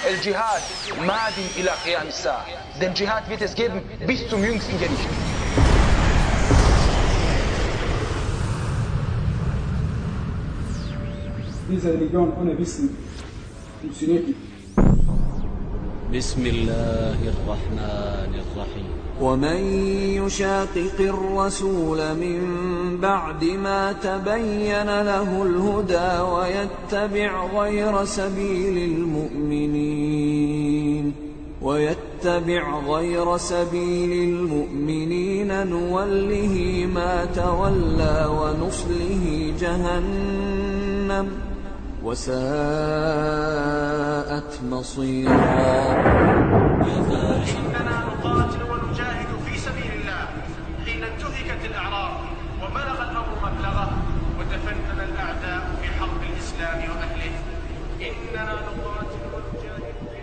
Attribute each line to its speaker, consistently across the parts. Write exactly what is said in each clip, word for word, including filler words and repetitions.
Speaker 1: El Dschihad, Madin ila Qiyam as-Sa'a. Den Dschihad wird es geben bis zum jüngsten Gericht.
Speaker 2: Diese Religion ohne Wissen funktioniert nicht.
Speaker 3: بسم الله الرحمن الرحيم
Speaker 4: ومن يشاقق الرسول من بعد ما تبين له الهدى ويتبع غير سبيل المؤمنين ويتبع غير سبيل المؤمنين نوله ما تولى ونصله جهنم وساءت مصيرا.
Speaker 5: إننا نقاتل ونجاهد في سبيل الله حين انتهكت الأعراض وبلغ الأمر مبلغه وتفنن الأعداء في حرب الإسلام وأهله. إننا نقاتل ونجاهد في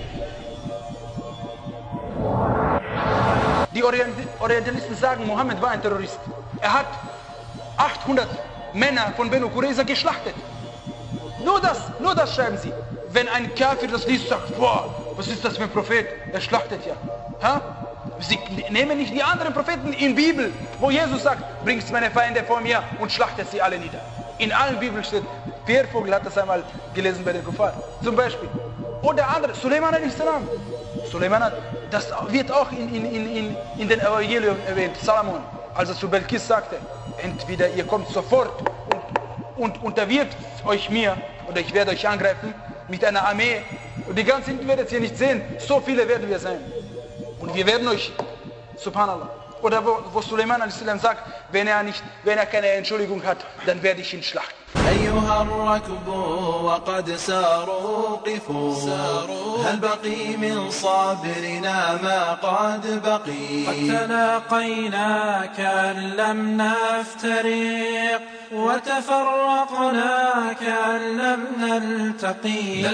Speaker 5: سبيل الله.
Speaker 1: Die Orientalisten sagen, Mohammed war ein Terrorist. Er hat achthundert Männer von Benu Qurayza geschlachtet. Nur das, nur das schreiben sie. Wenn ein Kafir das liest, sagt, boah, was ist das für ein Prophet? Er schlachtet ja. Ha? Sie nehmen nicht die anderen Propheten in der Bibel, wo Jesus sagt, bringt meine Feinde vor mir und schlachtet sie alle nieder. In allen Bibeln steht, Pierre Vogel hat das einmal gelesen bei den Kuffar, zum Beispiel. Oder andere, Suleiman al-Islam. Suleiman hat, das wird auch in, in, in, in den Evangelien erwähnt, Salomon, als er zu Belkis sagte, entweder ihr kommt sofort und, und unterwirft euch mir, oder ich werde euch angreifen mit einer Armee, und die ganzen Hinten werdet ihr nicht sehen, so viele werden wir sein. Und wir werden euch, subhanallah. Oder wo, wo Suleiman al-Islam sagt, wenn er, nicht, wenn er keine Entschuldigung hat, dann werde ich ihn schlachten.
Speaker 4: أيها الركب وقد ساروا قفوا هل بقي من صابرنا ما قد بقي
Speaker 6: قد تلاقينا كأن لم نفترق وتفرقنا كأن لم نلتقي.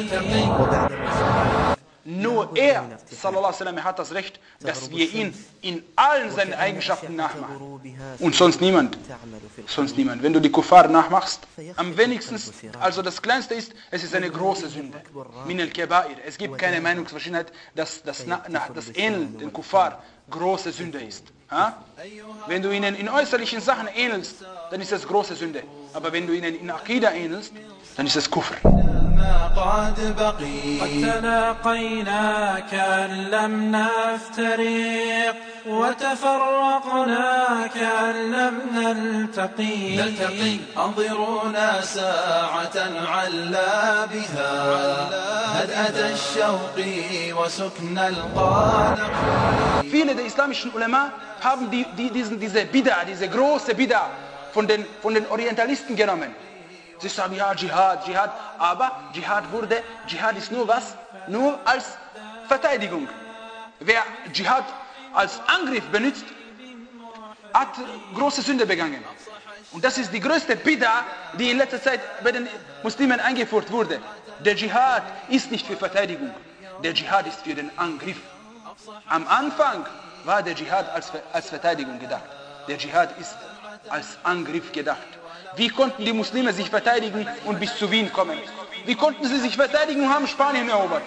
Speaker 1: Nur er, sallallahu alaihi wasallam, hat das Recht, dass wir ihn in allen seinen Eigenschaften nachmachen. Und sonst niemand. Sonst niemand. Wenn du die Kuffar nachmachst, am wenigsten, also das Kleinste ist, es ist eine große Sünde. Min al-Kabair. Es gibt keine Meinungsverschiedenheit, dass das, das Ähneln den Kuffar große Sünde ist. Ha? Wenn du ihnen in äußerlichen Sachen ähnelst, dann ist es große Sünde. Aber wenn du ihnen in Aqida ähnelst, dann ist es Kufr.
Speaker 4: قد بقي
Speaker 6: قد تلاقينا كأن لم نفترق وتفرقنا كأن لم نلتقي
Speaker 4: نلتقي انظرونا ساعة علا بها هدأة الشوق وسكن القلق.
Speaker 1: Viele der islamischen Ulema haben die, die, diesen, diese Bid'a, diese große Bid'a von den, von den Orientalisten genommen. Sie sagen, ja, Dschihad, Dschihad, aber Dschihad wurde, Dschihad ist nur was? Nur als Verteidigung. Wer Dschihad als Angriff benutzt, hat große Sünde begangen. Und das ist die größte Bid'a, die in letzter Zeit bei den Muslimen eingeführt wurde. Der Dschihad ist nicht für Verteidigung, der Dschihad ist für den Angriff. Am Anfang war der Dschihad als, als Verteidigung gedacht. Der Dschihad ist als Angriff gedacht. Wie konnten die Muslime sich verteidigen und bis zu Wien kommen? Wie konnten sie sich verteidigen und haben Spanien erobert?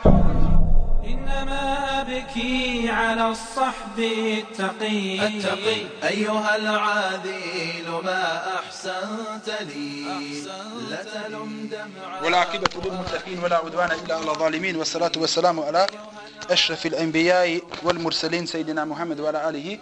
Speaker 6: إنما أبكي على الصحب التقي
Speaker 4: التقي أيها العاذل ما أحسنت لي لتلم دمع
Speaker 1: والعاقبة للمتقين ولا عدوان إلا على الظالمين والصلاة والسلام على أشرف الأنبياء والمرسلين سيدنا محمد وعلى آله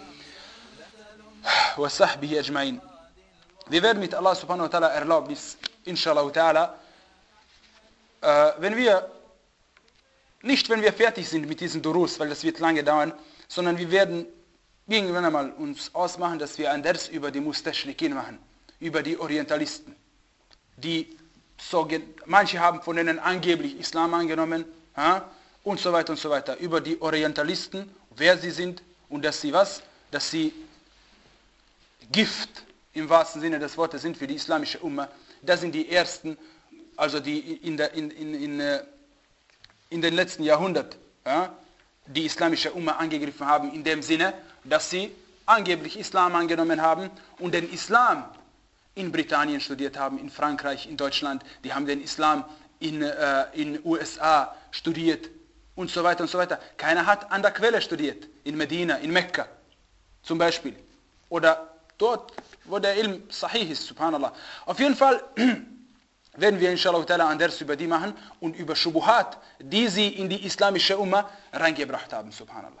Speaker 1: وصحبه أجمعين. Wir werden mit Allah subhanahu wa ta'ala Erlaubnis, inshallah ta'ala, äh, wenn wir, nicht wenn wir fertig sind mit diesem Durus, weil das wird lange dauern, sondern wir werden irgendwann einmal uns ausmachen, dass wir ein Ders über die Mustashrikin machen, über die Orientalisten, die so, manche haben von denen angeblich Islam angenommen, ja, und so weiter und so weiter, über die Orientalisten, wer sie sind und dass sie was, dass sie Gift im wahrsten Sinne des Wortes sind für die islamische Umma. Das sind die ersten, also die in, der, in, in, in, in den letzten Jahrhunderten, ja, die islamische Umma angegriffen haben, in dem Sinne, dass sie angeblich Islam angenommen haben und den Islam in Britannien studiert haben, in Frankreich, in Deutschland. Die haben den Islam in äh, in U S A studiert und so weiter und so weiter. Keiner hat an der Quelle studiert, in Medina, in Mekka zum Beispiel. Oder dort, wo der Ilm sahih ist, subhanallah. Auf jeden Fall werden wir inshallah ta'ala ein Ders über die machen und über Shubuhat, die sie in die islamische Umma reingebracht haben, subhanallah.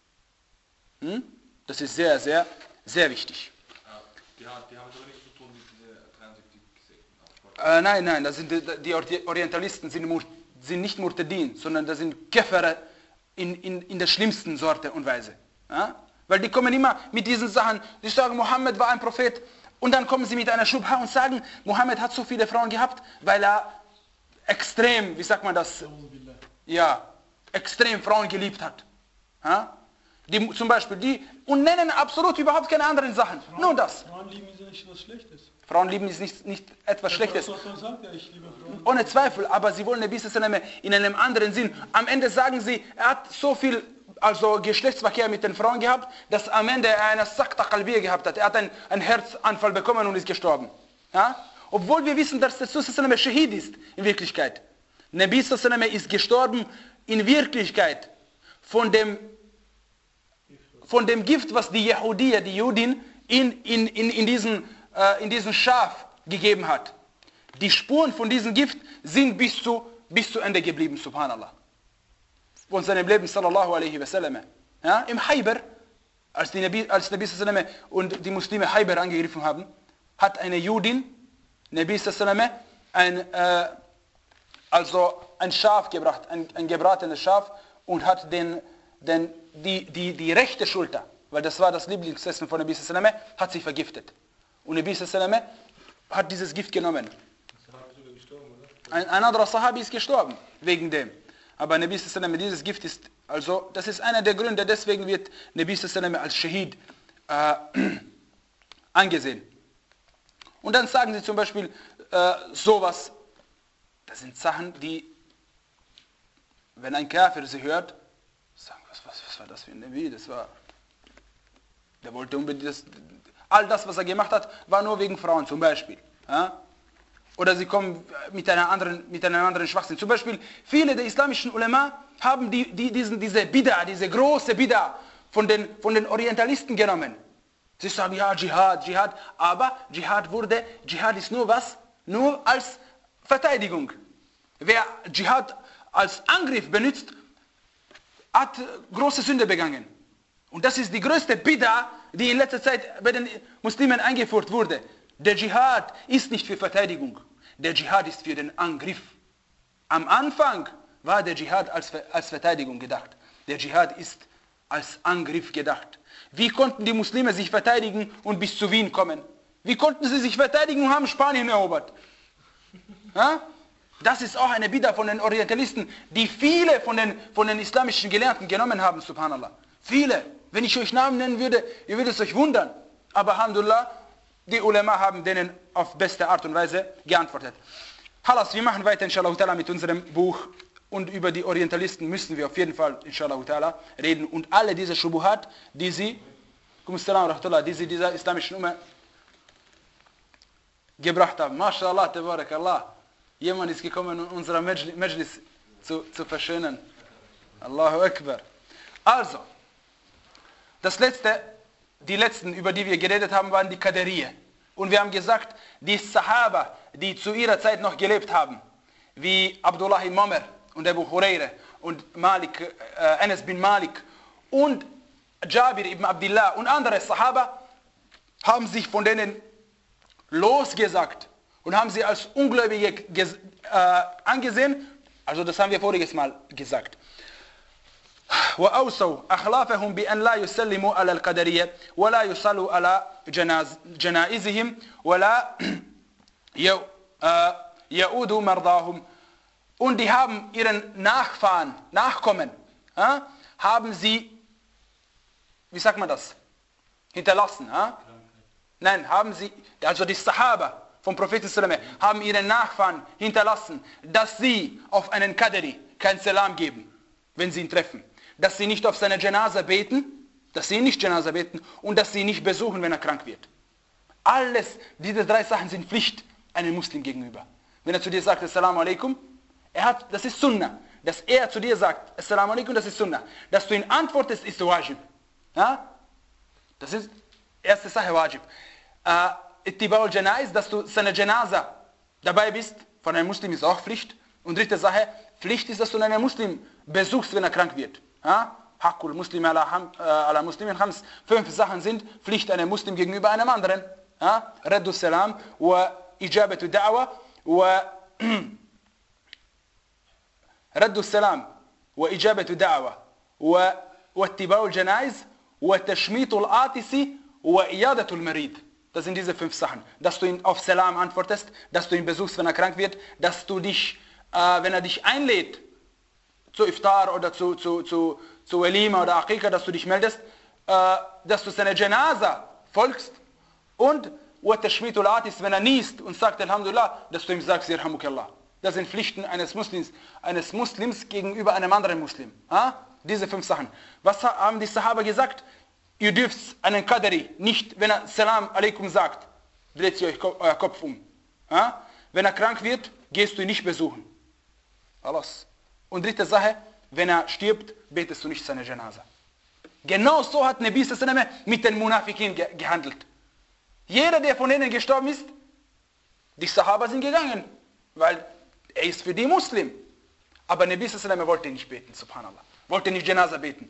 Speaker 1: Hm? Das ist sehr, sehr, sehr wichtig.
Speaker 7: Die haben, die haben aber nichts zu tun mit diesen dreiundsiebzig Sekten.
Speaker 1: Äh, nein, nein, das sind die, die Orientalisten sind, sind nicht Murtadin, sondern das sind Käfer in, in, in der schlimmsten Sorte und Weise. Ja? Weil die kommen immer mit diesen Sachen, die sagen, Mohammed war ein Prophet, und dann kommen sie mit einer Schubha und sagen, Mohammed hat so viele Frauen gehabt, weil er extrem, wie sagt man das, ja, extrem Frauen geliebt hat. Ja? Die, zum Beispiel die, und nennen absolut überhaupt keine anderen Sachen,
Speaker 2: Frauen,
Speaker 1: nur das.
Speaker 2: Frauen lieben ist ja nicht was Schlechtes.
Speaker 1: Frauen lieben ist nicht, nicht etwas
Speaker 2: Das
Speaker 1: Schlechtes.
Speaker 2: ist, was man sagt, ja, ich liebe Frauen.
Speaker 1: Ohne Zweifel, aber sie wollen Nabi sallallahu alaihi wasallam in einem anderen Sinn. Am Ende sagen sie, er hat so viel also Geschlechtsverkehr mit den Frauen gehabt, dass am Ende er eine Sakta Qalbiyya gehabt hat. Er hat einen, einen Herzanfall bekommen und ist gestorben. Ja? Obwohl wir wissen, dass der Rasul sallallahu alaihi wasallam Shahid ist, in Wirklichkeit. Nabi sallallahu alaihi wasallam ist gestorben in Wirklichkeit von dem, von dem Gift, was die Yahudiya, die Judin, in, in, in, in, diesen, äh, in diesen Schaf gegeben hat. Die Spuren von diesem Gift sind bis zu, bis zu Ende geblieben, subhanallah. Von seinem Leben, sallallahu alaihi wasallam. Ja, im Khaybar, als die Nabi, als Nabi sallallahu alaihi wasallam und die Muslime Khaybar angegriffen haben, hat eine Judin, Nabi sallallahu alaihi wasallam, ein, äh, also ein Schaf gebracht, ein, ein gebratenes Schaf, und hat den, den, die, die, die rechte Schulter, weil das war das Lieblingsessen von Nabi sallallahu alaihi wasallam, hat sie vergiftet. Und Nabi sallallahu alaihi wasallam hat dieses Gift genommen. Ein, ein anderer Sahabi ist gestorben, wegen dem. Aber Nabi sallallahu alaihi wasallam, dieses Gift ist, also das ist einer der Gründe, deswegen wird Nabi sallallahu alaihi wasallam als Shahid äh, angesehen. Und dann sagen sie zum Beispiel äh, sowas, das sind Sachen, die, wenn ein Kafir sie hört, sagen, was, was, was war das für ein Nabi, das war, der wollte unbedingt, das, all das, was er gemacht hat, war nur wegen Frauen zum Beispiel. Ja? Oder sie kommen mit einer anderen, mit einem anderen Schwachsinn. Zum Beispiel, viele der islamischen Ulema haben die, die, diesen, diese Bid'a, diese große Bid'a von den, von den Orientalisten genommen. Sie sagen, ja, Dschihad, Dschihad, aber Dschihad wurde, Dschihad ist nur was? Nur als Verteidigung. Wer Dschihad als Angriff benutzt, hat große Sünde begangen. Und das ist die größte Bid'a, die in letzter Zeit bei den Muslimen eingeführt wurde. Der Dschihad ist nicht für Verteidigung. Der Dschihad ist für den Angriff. Am Anfang war der Dschihad als, als Verteidigung gedacht. Der Dschihad ist als Angriff gedacht. Wie konnten die Muslime sich verteidigen und bis zu Wien kommen? Wie konnten sie sich verteidigen und haben Spanien erobert? Ja? Das ist auch eine Bid'a von den Orientalisten, die viele von den, von den islamischen Gelehrten genommen haben, subhanallah. Viele. Wenn ich euch Namen nennen würde, ihr würdet es euch wundern. Aber alhamdulillah, die Ulema haben denen auf beste Art und Weise geantwortet. Halas, wir machen weiter inshallah ta'ala mit unserem Buch, und über die Orientalisten müssen wir auf jeden Fall inshallah ta'ala reden, und alle diese Shubuhat, die sie, die sie dieser islamischen Umma gebracht haben. MashaAllah, tabarakallah. Jemand ist gekommen, um unsere Majlis zu, zu verschönern. Allahu Akbar. Also, das letzte, die letzten, über die wir geredet haben, waren die Qadariyya. Und wir haben gesagt, die Sahaba, die zu ihrer Zeit noch gelebt haben, wie Abdullah ibn Umar und Abu Hurairah und Malik, äh, Anas bin Malik und Jabir ibn Abdullah und andere Sahaba, haben sich von denen losgesagt und haben sie als Ungläubige äh, angesehen. Also das haben wir voriges Mal gesagt. وأوصوا أخلافهم بأن لا يسلموا على القدرية ولا يصلوا على جنائزهم ولا يؤودوا مرضاهم. Und die haben ihren Nachfahren, Nachkommen, äh, haben sie, wie sagt man das, hinterlassen. Äh? Nein, haben sie, also die Sahaba vom Propheten sallallahu alaihi wasallam haben ihren Nachfahren hinterlassen, dass sie auf einen Qadari kein Salam geben, wenn sie ihn treffen. Dass sie nicht auf seine Janaza beten, dass sie nicht Janaza beten, und dass sie ihn nicht besuchen, wenn er krank wird. Alles, diese drei Sachen sind Pflicht einem Muslim gegenüber. Wenn er zu dir sagt, Assalamu alaikum, Er hat, das ist Sunnah. Dass er zu dir sagt, Assalamu alaikum, das ist Sunnah. Dass du ihn antwortest, ist Wajib. Ja? Das ist erste Sache Wajib. Äh, Ittiba'ul Janaiz, dass du seine Janaza dabei bist, von einem Muslim ist auch Pflicht. Und dritte Sache, Pflicht ist, dass du einen Muslim besuchst, wenn er krank wird. Ja? Haqqul Muslim ala, äh, ala Muslimin Khams. Fünf Sachen sind Pflicht einem Muslim gegenüber einem anderen. Ja? Raddu Salam, wa Ijabatu Da'wa, wa Raddu Salam, wa Ijabatu Da'wa, wa Ittiba'ul Janaiz, wa Tashmitul Atisi, wa Iyadatul Marid. Das sind diese fünf Sachen. Dass du ihn auf Salam antwortest, dass du ihn besuchst, wenn er krank wird, dass du dich, äh, wenn er dich einlädt, zu Iftar oder zu, zu, zu, zu Walima oder Aqiqa, dass du dich meldest, äh, dass du seine Janaza folgst und Tashmitul Atis, wenn er niest und sagt Alhamdulillah, dass du ihm sagst, Yarhamukallah. Das sind Pflichten eines Muslims, eines Muslims gegenüber einem anderen Muslim. Ha? Diese fünf Sachen. Was haben die Sahaba gesagt? Ihr dürft einen Qadari nicht, wenn er Salam alaikum sagt, dreht sie euch euer Kopf um. Ja? Wenn er krank wird, gehst du ihn nicht besuchen. Alles. Und dritte Sache, wenn er stirbt, betest du nicht seine Janaza. Genau so hat Nabi sallallahu alaihi wasallam mit den Munafikin ge gehandelt. Jeder, der von denen gestorben ist, die Sahaba sind gegangen, weil er ist für die Muslim. Aber Nabi sallallahu alaihi wasallam wollte nicht beten, subhanallah. Wollte nicht Janaza beten.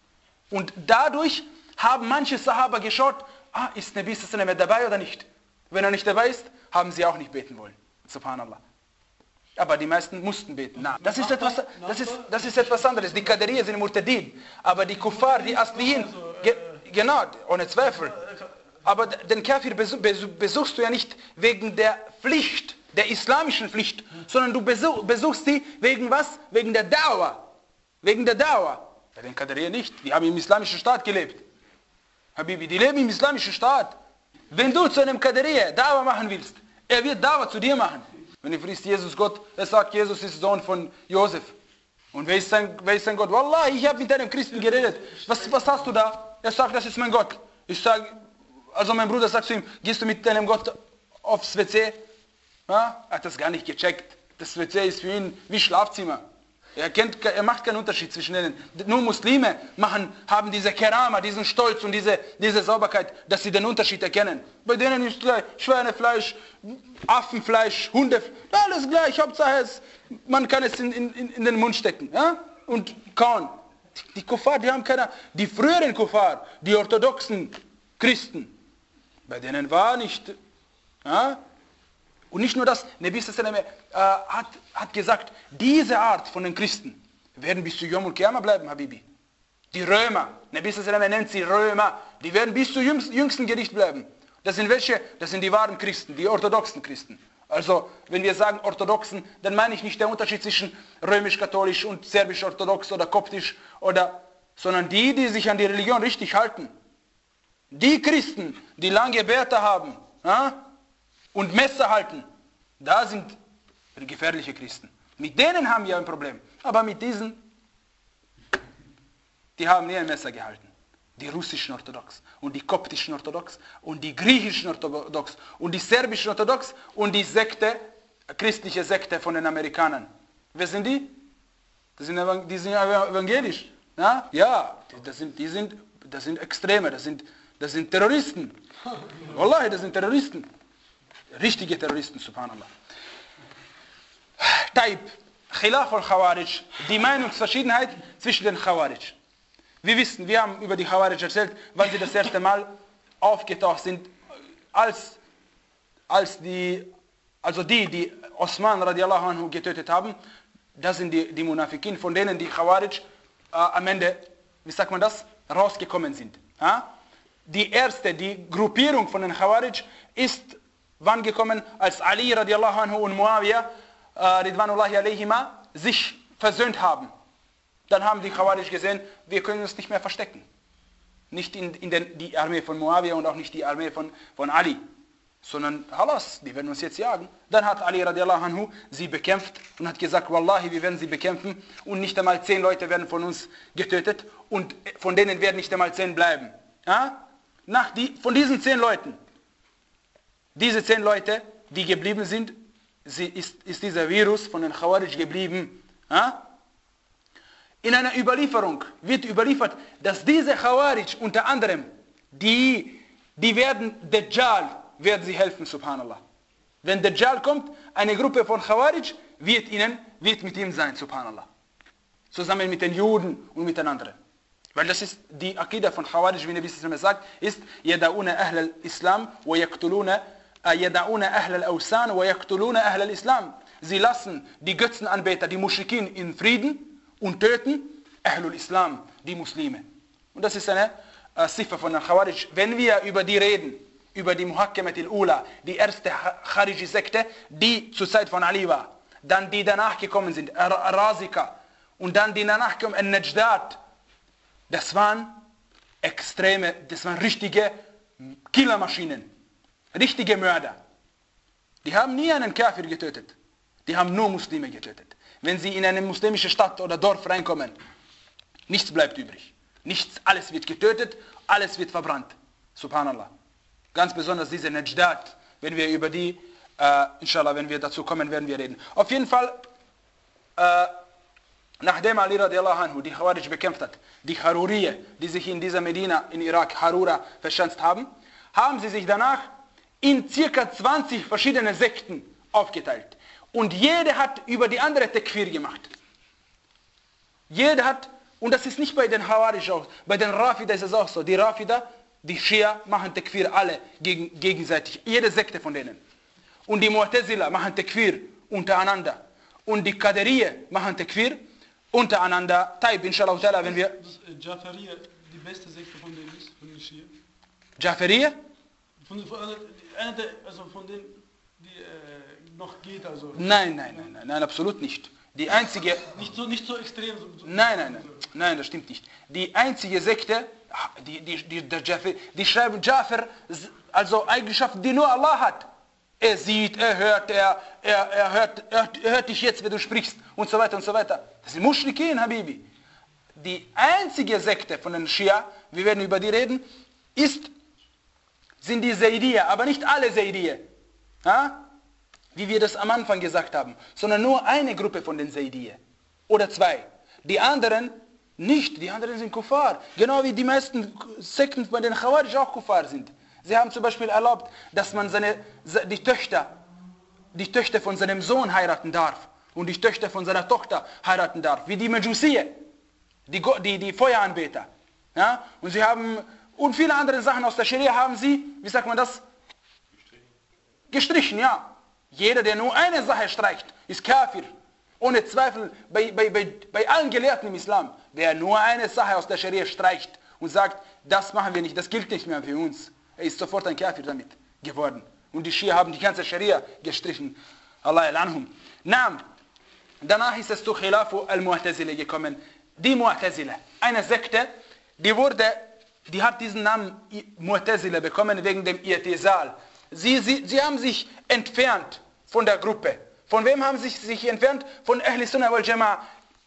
Speaker 1: Und dadurch haben manche Sahaba geschaut, ah, ist Nabi sallallahu alaihi wasallam dabei oder nicht? Wenn er nicht dabei ist, haben sie auch nicht beten wollen. Subhanallah. Aber die meisten mussten beten. Na, das, ist etwas, das, ist, das ist etwas anderes. Die Qadariya sind Murtadin. Aber die Kuffar, die Aslihin, ge, genau, ohne Zweifel. Aber den Kafir besuchst du ja nicht wegen der Pflicht, der islamischen Pflicht, sondern du besuch, besuchst sie wegen was? Wegen der Da'wa. Wegen der Da'wa. Bei den Qadariya nicht. Die haben im islamischen Staat gelebt. Habibi, die leben im islamischen Staat. Wenn du zu einem Qadariya Da'wa machen willst, er wird Da'wa zu dir machen. Wenn du frisst Jesus Gott, er sagt, Jesus ist Sohn von Josef. Und wer ist sein, wer ist sein Gott? Wallah, ich habe mit einem Christen geredet. Was, was hast du da? Er sagt, das ist mein Gott. Ich sage, also mein Bruder sagt zu ihm, gehst du mit deinem Gott aufs W C? Ja? Er hat das gar nicht gecheckt. Das W C ist für ihn wie Schlafzimmer. Er, kennt, er macht keinen Unterschied zwischen denen. Nur Muslime machen, haben diese Kerama, diesen Stolz und diese, diese Sauberkeit, dass sie den Unterschied erkennen. Bei denen ist gleich Schweinefleisch, Affenfleisch, Hundefleisch, alles gleich. Hauptsache, es, man kann es in, in, in den Mund stecken, ja? Und kauen. Die Kuffar, die haben keine, die früheren Kuffar, die orthodoxen Christen, bei denen war nicht, ja? Und nicht nur das, Nabi sallallahu alaihi wasallam äh, hat, hat gesagt, diese Art von den Christen werden bis zu Yomul Qiyamah bleiben, Habibi. Die Römer, Nabi sallallahu alaihi wasallam nennt sie Römer, die werden bis zu jüngst, jüngsten Gericht bleiben. Das sind welche? Das sind die wahren Christen, die orthodoxen Christen. Also, wenn wir sagen orthodoxen, dann meine ich nicht den Unterschied zwischen römisch-katholisch und serbisch-orthodox oder koptisch, oder, sondern die, die sich an die Religion richtig halten. Die Christen, die lange Bärte haben, ja? Und Messer halten, da sind gefährliche Christen. Mit denen haben wir ein Problem. Aber mit diesen, die haben nie ein Messer gehalten. Die russischen Orthodox und die koptischen Orthodox und die griechischen Orthodox und die serbischen Orthodox und die Sekte, christliche Sekte von den Amerikanern. Wer sind die? Das sind, die sind evangelisch. Ja, ja, das sind, die sind, das sind Extreme, das sind, das sind Terroristen. Wallahi, das sind Terroristen. Richtige Terroristen, subhanallah. Taib, Khilaf al-Khawarij, die Meinungsverschiedenheit zwischen den Khawarij. Wir wissen, wir haben über die Khawarij erzählt, wann sie das erste Mal aufgetaucht sind, als, als die, also die, die Osman radiallahu anhu getötet haben, das sind die, die Munafikin, von denen die Khawarij äh, am Ende, wie sagt man das, rausgekommen sind. Ja? Die erste, die Gruppierung von den Khawarij ist wann gekommen, als Ali radiallahu anhu und Muawiyah äh, ridwanullahi alayhima sich versöhnt haben. Dann haben die Khawarij gesehen, wir können uns nicht mehr verstecken. Nicht in, in den, die Armee von Muawiyah und auch nicht die Armee von, von Ali, sondern halas, die werden uns jetzt jagen. Dann hat Ali radiallahu anhu sie bekämpft und hat gesagt, wallahi, wir werden sie bekämpfen und nicht einmal zehn Leute werden von uns getötet und von denen werden nicht einmal zehn bleiben. Ja? Nach die, von diesen zehn Leuten, diese zehn Leute, die geblieben sind, sie ist, ist dieser Virus von den Khawarij geblieben. Ja? In einer Überlieferung wird überliefert, dass diese Khawarij unter anderem, die, die werden Dajjal, werden sie helfen, subhanallah. Wenn Dajjal kommt, eine Gruppe von Khawarij wird, ihnen, wird mit ihm sein, subhanallah. Zusammen mit den Juden und mit den anderen. Weil das ist die Akida von Khawarij, wie Nabi sallallahu sagt, ist Yada'una ahl al-Islam wa yaqtuluna Yada'una ahl al-Awsan wa yaqtuluna ahl al-Islam. Sie lassen die Götzenanbeter, die Muschrikin in Frieden und töten Ahl al-Islam, die Muslime. Und das ist eine äh, Ziffer von den Khawarij. Wenn wir über die reden, über die Muhakkamat al-Ula, die erste Khariji-Sekte, die zur Zeit von Ali war, dann die danach gekommen sind, Razika, und dann die danach kommen, Al-Najdat, das waren extreme, das waren richtige Killermaschinen, richtige Mörder. Die haben nie einen Kafir getötet, die haben nur Muslime getötet. Wenn sie in eine muslimische Stadt oder Dorf reinkommen, nichts bleibt übrig. Nichts, alles wird getötet, alles wird verbrannt. Subhanallah. Ganz besonders diese Najdat, wenn wir über die, äh, inshallah, wenn wir dazu kommen, werden wir reden. Auf jeden Fall, äh, nachdem Ali radiallahu anhu die Khawarij bekämpft hat, die Haruriye, die sich in dieser Medina, in Irak, Harura, verschanzt haben, haben sie sich danach in circa zwanzig verschiedene Sekten aufgeteilt. Und jede hat über die andere Tekfir gemacht. Jede hat, und das ist nicht bei den Khawarij auch, bei den Rafida ist es auch so, die Rafida, die Schia machen Tekfir alle gegen, gegenseitig, jede Sekte von denen. Und die Mu'tazila machen Tekfir untereinander. Und die Qadariye machen Tekfir untereinander. Taib, inshallah ta'ala, wenn wir...
Speaker 2: Jafariya, die beste Sekte von denen ist, von den Schia.
Speaker 1: Jafariya?
Speaker 2: Von, von, einer der, also von denen, die äh, noch geht, also...
Speaker 1: Nein, nein, nein, nein, nein, absolut nicht. Die einzige...
Speaker 2: Nicht so, nicht so extrem. So, so
Speaker 1: nein, nein, nein, nein, das stimmt nicht. Die einzige Sekte, die, die, die, die, Jafar, die schreiben Jafar, also Eigenschaften, die nur Allah hat. Er sieht, er hört, er, er, er, hört, er, er hört dich jetzt, wenn du sprichst und so weiter und so weiter. Das sind Muschrikin, Habibi. Die einzige Sekte von den Schia, wir werden über die reden, ist, sind die Zaydiyya, aber nicht alle Zaydiyya. Ja? Wie wir das am Anfang gesagt haben, sondern nur eine Gruppe von den Zaydiyya. Oder zwei. Die anderen nicht, die anderen sind Kuffar. Genau wie die meisten Sekten bei den Khawarij auch Kuffar sind. Sie haben zum Beispiel erlaubt, dass man seine, die Töchter, die Töchter von seinem Sohn heiraten darf und die Töchter von seiner Tochter heiraten darf, wie die Majusiyya, die, die, die Feueranbeter. Ja? Und sie haben, und viele andere Sachen aus der Scharia haben sie, wie sagt man das? Gestrichen. Gestrichen, ja. Jeder, der nur eine Sache streicht, ist Kafir. Ohne Zweifel, bei, bei, bei, bei allen Gelehrten im Islam, wer nur eine Sache aus der Scharia streicht und sagt, das machen wir nicht, das gilt nicht mehr für uns, er ist sofort ein Kafir damit geworden. Und die Schia haben die ganze Scharia gestrichen. Allah al-anhum. Naam. Danach ist es zu Khilafu al-Mu'tazila gekommen. Die Mu'tazila, eine Sekte, die wurde, die hat diesen Namen Mu'tazila bekommen wegen dem I'tizal. Sie, sie, sie haben sich entfernt von der Gruppe. Von wem haben sie sich entfernt? Von Ahli Sunnah wal Jama'a.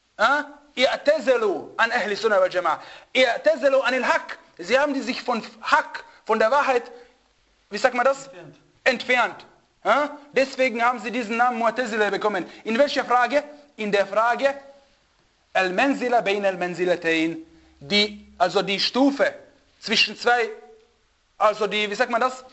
Speaker 1: I'tazalu an Ahli Sunnah wal Jama'a. I'tazalu an al-Haq. Sie haben die sich von Haq, von der Wahrheit, wie sagt man das? Entfernt. Entfernt. Ja? Deswegen haben sie diesen Namen Mu'tazila bekommen. In welcher Frage? In der Frage Al-Manzila bain al-Manzilatayn. Die, also die Stufe zwischen zwei, also die, wie sagt man das?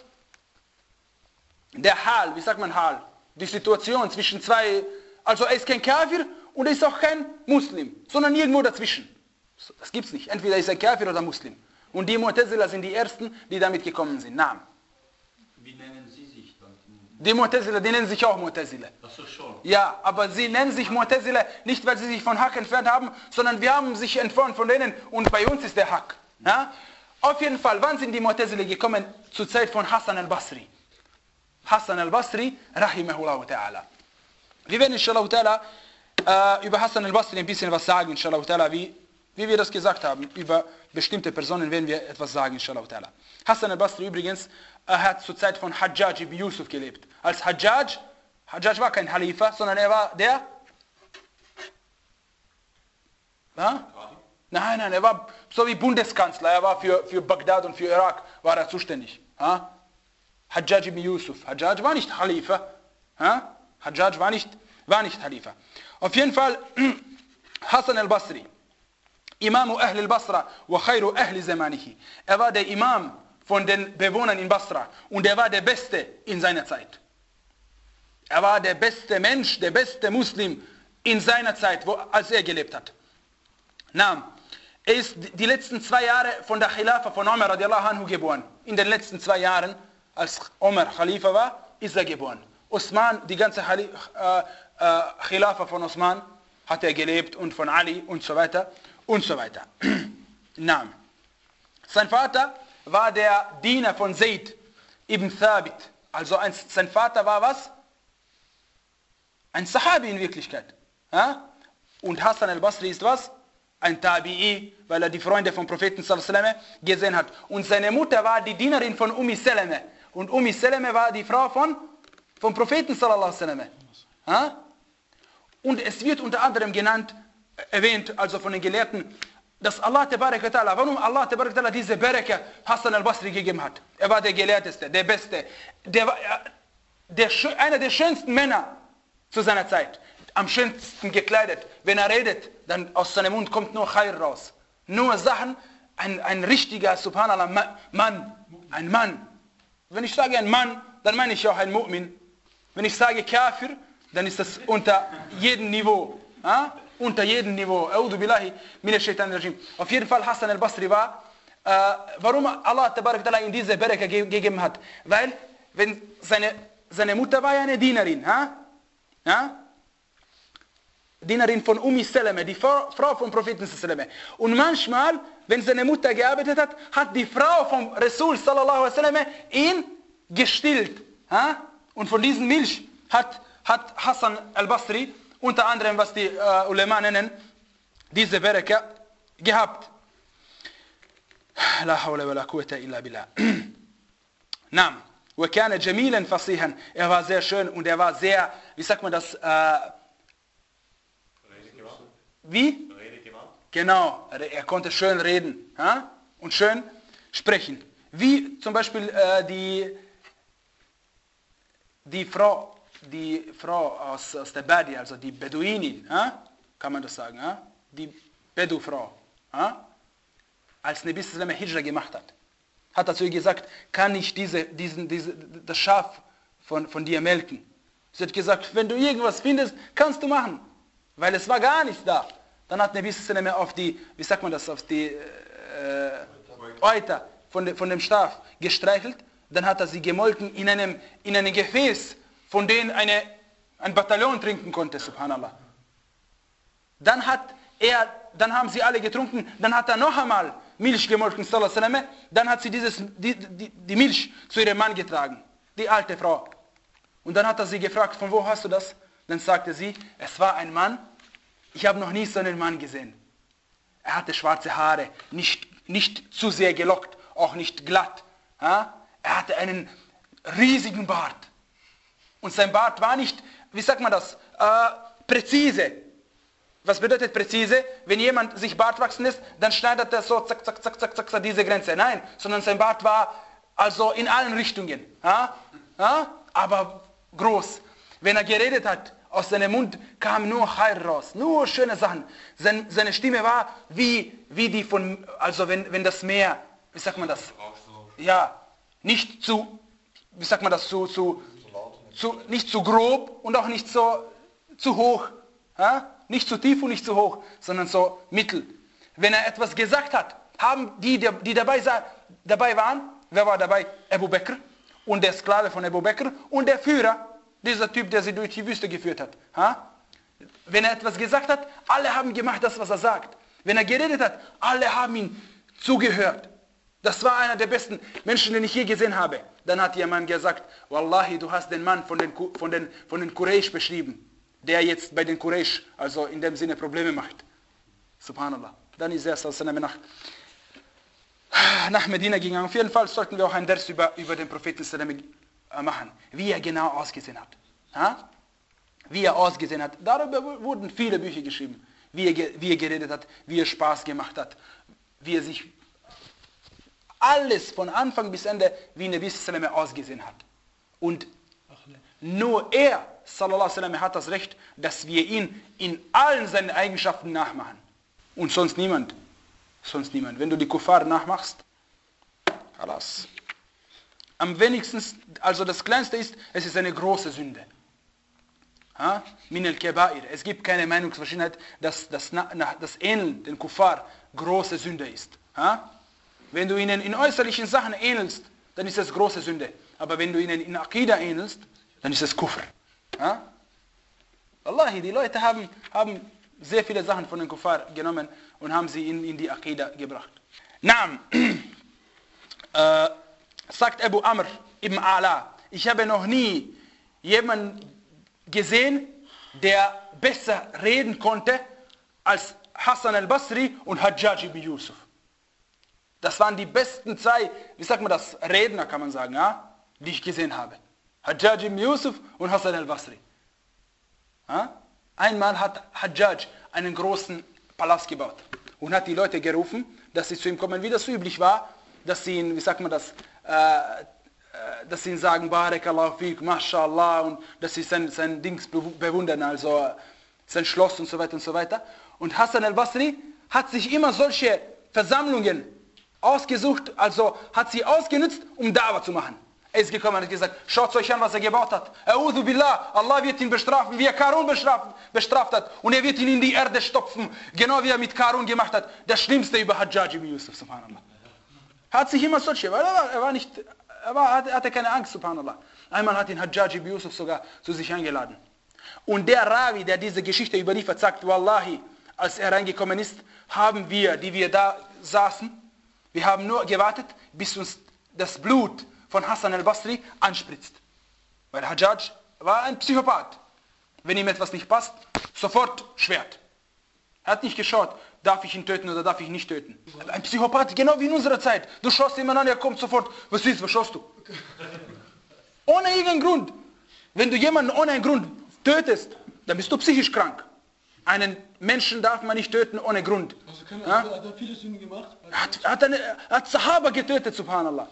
Speaker 1: Der Hal, wie sagt man Hal? Die Situation zwischen zwei, also er ist kein Kafir und er ist auch kein Muslim, sondern irgendwo dazwischen. Das gibt es nicht. Entweder ist er Kafir oder Muslim. Und die Mu'tazila sind die ersten, die damit gekommen sind. Naam.
Speaker 3: Wie nennen Sie sich dann?
Speaker 1: Die Mu'tazila, die nennen sich auch Mu'tazila.
Speaker 3: Ach so, schon.
Speaker 1: Ja, aber sie nennen sich Mu'tazila nicht, weil sie sich von Haq entfernt haben, sondern wir haben sich entfernt von denen und bei uns ist der Haq. Ja? Auf jeden Fall, wann sind die Mu'tazila gekommen? Zur Zeit von Hassan al-Basri. Hassan al-Basri, rahimahullah ta'ala. Wir werden inshallah ta'ala äh, über Hassan al-Basri ein bisschen was sagen, inshallah ta'ala, wie, wie wir das gesagt haben. Über bestimmte Personen werden wir etwas sagen, inshallah ta'ala. Hassan al-Basri übrigens äh, hat zur Zeit von Hajjaj ibn Yusuf gelebt. Als Hajjaj, Hajjaj war kein Khalifa, sondern er war der... Ja? Nein, nein, er war so wie Bundeskanzler, er war für, für Bagdad und für Irak war er zuständig. Ja? Hajjaj ibn Yusuf. Hajjaj war nicht Khalifa. Ja? Hajjaj war nicht, war nicht Khalifa. Auf jeden Fall Hassan al-Basri, Imamu Ahl al-Basra wa khairu Ahli zamanihi. Er war der Imam von den Bewohnern in Basra und er war der Beste in seiner Zeit. Er war der beste Mensch, der beste Muslim in seiner Zeit, wo, als er gelebt hat. Na, er ist die letzten zwei Jahre von der Khilafa von Umar radiallahu anhu geboren. In den letzten zwei Jahren, als Umar Khalifa war, ist er geboren. Osman, die ganze äh, äh, Khilafa von Osman hat er gelebt und von Ali und so weiter und so weiter. Na, sein Vater war der Diener von Zayd ibn Thabit. Also ein, sein Vater war was? Ein Sahabi in Wirklichkeit. Ja? Und Hassan al-Basri ist was? Ein Tabi'i, weil er die Freunde vom Propheten sallallahu alaihi wasallam gesehen hat. Und seine Mutter war die Dienerin von Ummi Salama. Und Ummi Salama war die Frau von vom Propheten sallallahu alaihi wasallam. Ja? Und es wird unter anderem genannt, erwähnt, also von den Gelehrten, dass Allah tabarak wa ta'ala, warum Allah tabarak wa ta'ala diese Baraka Hassan al-Basri gegeben hat. Er war der Gelehrteste, der Beste, der war der, einer der schönsten Männer zu seiner Zeit. Am schönsten gekleidet. Wenn er redet, dann aus seinem Mund kommt nur Khair raus. Nur Sachen, ein, ein richtiger, subhanallah, Mann, ein Mann. Wenn ich sage ein Mann, dann meine ich auch ein Mu'min. Wenn ich sage Kafir, dann ist das unter jedem Niveau. Ja? Unter jedem Niveau. A'udhu billahi minash shaitanir rajim. Auf jeden Fall Hassan al-Basri war, äh, warum Allah tabarak ta'ala in diese Baraka ge gegeben hat. Weil, wenn seine, seine Mutter war ja eine Dienerin. Ja? Ja? Dienerin von Ummi Salama, die Frau vom Propheten sallallahu alaihi wasallam. Und manchmal, wenn seine Mutter gearbeitet hat, hat die Frau vom Rasul sallallahu alaihi wasallam ihn gestillt. Ha? Und von diesem Milch hat, hat Hassan al-Basri, unter anderem, was die uh, Ulema nennen, diese Baraka gehabt. La hawla wa la quwwata illa billah. Naam. وَكَانَ جَمِيلًا فَصِيحًا. Er war sehr schön und er war sehr, wie sagt man das, äh, wie? Genau, er konnte schön reden, ja? Und schön sprechen. Wie zum Beispiel äh, die, die Frau, die Frau aus, aus der Badi, also die Beduinin, ja? Kann man das sagen, ja? Die Bedu-Frau, ja? Als Nabi sallallahu alaihi wasallam Hijra gemacht hat, hat er zu ihr gesagt, kann ich diese, diesen, diese, das Schaf von, von dir melken? Sie hat gesagt, wenn du irgendwas findest, kannst du machen. Weil es war gar nichts da. Dann hat Nabi sallallahu alaihi wasallam auf die, wie sagt man das, auf die äh, Euter von, de, von dem Stab gestreichelt. Dann hat er sie gemolken in einem, in einem Gefäß, von dem eine, ein Bataillon trinken konnte, subhanallah. Dann hat er, dann haben sie alle getrunken, dann hat er noch einmal Milch gemolken, sallallahu alaihi wasallam. Dann hat sie dieses, die, die, die Milch zu ihrem Mann getragen, die alte Frau. Und dann hat er sie gefragt, von wo hast du das? Dann sagte sie, es war ein Mann, ich habe noch nie so einen Mann gesehen. Er hatte schwarze Haare, nicht, nicht zu sehr gelockt, auch nicht glatt. Ja? Er hatte einen riesigen Bart. Und sein Bart war nicht, wie sagt man das, äh, präzise. Was bedeutet präzise? Wenn jemand sich Bart wachsen lässt, dann schneidet er so zack, zack, zack, zack, zack, diese Grenze. Nein, sondern sein Bart war also in allen Richtungen. Ja? Ja? Aber groß. Wenn er geredet hat, aus seinem Mund kam nur Khair raus, nur schöne Sachen. Sein, seine Stimme war wie, wie die von, also wenn, wenn das Meer, wie sagt man das? Ja, nicht zu, wie sagt man das, zu, zu, zu, nicht zu grob und auch nicht so zu hoch. Ja? Nicht zu tief und nicht zu hoch, sondern so mittel. Wenn er etwas gesagt hat, haben die, die dabei, dabei waren, wer war dabei? Abu Bakr und der Sklave von Abu Bakr und der Führer. Dieser Typ, der sie durch die Wüste geführt hat. Ha? Wenn er etwas gesagt hat, alle haben gemacht das, was er sagt. Wenn er geredet hat, alle haben ihm zugehört. Das war einer der besten Menschen, den ich je gesehen habe. Dann hat jemand gesagt, Wallahi, du hast den Mann von den, von den, von den Quraysh beschrieben, der jetzt bei den Quraysh, also in dem Sinne Probleme macht. Subhanallah. Dann ist er nach, nach Medina gegangen. Auf jeden Fall sollten wir auch ein Vers über, über den Propheten machen, wie er genau ausgesehen hat. Ha? Wie er ausgesehen hat. Darüber wurden viele Bücher geschrieben. Wie er, wie er geredet hat, wie er Spaß gemacht hat, wie er sich alles von Anfang bis Ende, wie Nabi sallallahu alaihi wasallam ausgesehen hat. Und nur er, sallallahu alaihi wasallam, er hat das Recht, dass wir ihn in allen seinen Eigenschaften nachmachen. Und sonst niemand. Sonst niemand. Wenn du die Kuffar nachmachst, Halas. Am wenigsten, also das Kleinste ist, es ist eine große Sünde. Ha? Min al-Kabair. Es gibt keine Meinungsverschiedenheit, dass das, das Ähneln den Kuffar große Sünde ist. Ha? Wenn du ihnen in äußerlichen Sachen ähnelst, dann ist es große Sünde. Aber wenn du ihnen in Aqida ähnelst, dann ist es Kufr. Ha? Wallahi, die Leute haben, haben sehr viele Sachen von den Kuffar genommen und haben sie in, in die Aqida gebracht. Naam, äh, sagt Abu Amr ibn Ala, ich habe noch nie jemanden gesehen, der besser reden konnte als Hassan al-Basri und Hajjaj ibn Yusuf. Das waren die besten zwei, wie sagt man das, Redner kann man sagen, ja, die ich gesehen habe. Hajjaj ibn Yusuf und Hassan al-Basri. Ja? Einmal hat Hajjaj einen großen Palast gebaut und hat die Leute gerufen, dass sie zu ihm kommen, wie das üblich war, dass sie ihn, wie sagt man das, äh, dass sie ihn sagen, Barakallahu fik, Mashallah, und dass sie sein, sein Dings bewundern, also sein Schloss und so weiter und so weiter. Und Hassan al-Basri hat sich immer solche Versammlungen ausgesucht, also hat sie ausgenutzt, um Da'wah zu machen. Er ist gekommen und hat gesagt, schaut euch an, was er gebaut hat. A'udhu billah, Allah wird ihn bestrafen, wie er Karun bestraft, bestraft hat. Und er wird ihn in die Erde stopfen, genau wie er mit Karun gemacht hat. Das Schlimmste über Hajjaj ibn Yusuf, subhanallah. Er hat sich immer solche, weil er war, er war nicht, er war, hatte, hatte keine Angst, subhanallah. Einmal hat ihn Hajjaj ibn Yusuf sogar zu sich eingeladen. Und der Rawi, der diese Geschichte überliefert, sagt, Wallahi, als er reingekommen ist, haben wir, die wir da saßen, wir haben nur gewartet, bis uns das Blut von Hassan al-Basri anspritzt. Weil Hajjaj war ein Psychopath. Wenn ihm etwas nicht passt, sofort Schwert. Er hat nicht geschaut, darf ich ihn töten oder darf ich ihn nicht töten. Ein Psychopath, genau wie in unserer Zeit. Du schaust jemanden an, er kommt sofort, was ist, was schaust du? Ohne irgendeinen Grund. Wenn du jemanden ohne einen Grund tötest, dann bist du psychisch krank. Einen Menschen darf man nicht töten ohne Grund.
Speaker 2: Also kann er,
Speaker 1: ja?
Speaker 2: Hat er viele Sünden gemacht?
Speaker 1: Hat, hat, eine, hat Sahaba getötet, subhanallah.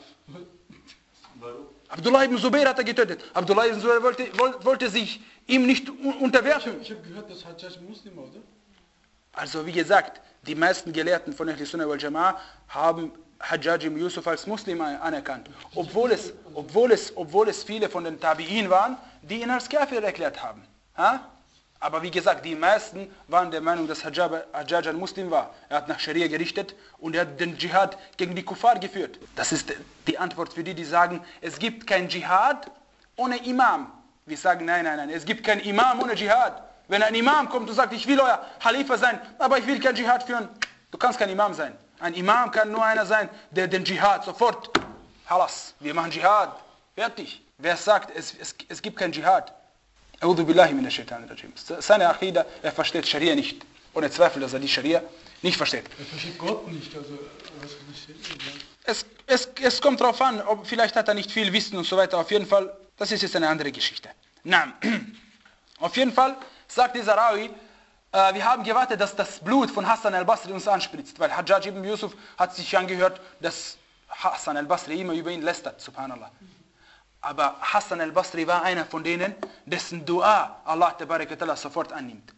Speaker 1: Abdullah ibn Zubair hat er getötet. Abdullah ibn Zubair wollte, wollte sich ihm nicht unterwerfen.
Speaker 2: Ich habe gehört, dass Hajjaj Muslim war, oder?
Speaker 1: Also wie gesagt, die meisten Gelehrten von Ahl Sunnah wal Jama'ah haben Hajjaj ibn Yusuf als Muslim anerkannt. Obwohl es, obwohl, es, obwohl es viele von den Tabi'in waren, die ihn als Kafir erklärt haben. Ha? Aber wie gesagt, die meisten waren der Meinung, dass Hajjaj ein Muslim war. Er hat nach Scharia gerichtet und er hat den Dschihad gegen die Kuffar geführt. Das ist die Antwort für die, die sagen, es gibt kein Dschihad ohne Imam. Wir sagen, nein, nein, nein, es gibt kein Imam ohne Dschihad. Wenn ein Imam kommt und sagt, ich will euer Khalifa sein, aber ich will kein Dschihad führen, du kannst kein Imam sein. Ein Imam kann nur einer sein, der den Dschihad sofort, halas, wir machen Dschihad, fertig. Wer sagt, es, es, es gibt kein Dschihad? A'udhu billahi minash shaitanir rajim. Seine Aqida, er versteht Scharia nicht. Ohne Zweifel, dass er die Scharia nicht versteht.
Speaker 2: Er versteht Gott nicht, also was versteht er?
Speaker 1: Es, es, es kommt darauf an, ob, vielleicht hat er nicht viel Wissen und so weiter. Auf jeden Fall, das ist jetzt eine andere Geschichte. Na, auf jeden Fall sagt dieser Rawi, äh, wir haben gewartet, dass das Blut von Hassan al-Basri uns anspritzt, weil Hajjaj ibn Yusuf hat sich angehört, dass Hassan al-Basri immer über ihn lästert, subhanallah. Aber Hassan al-Basri war einer von denen, dessen Dua Allah ta'ala sofort annimmt.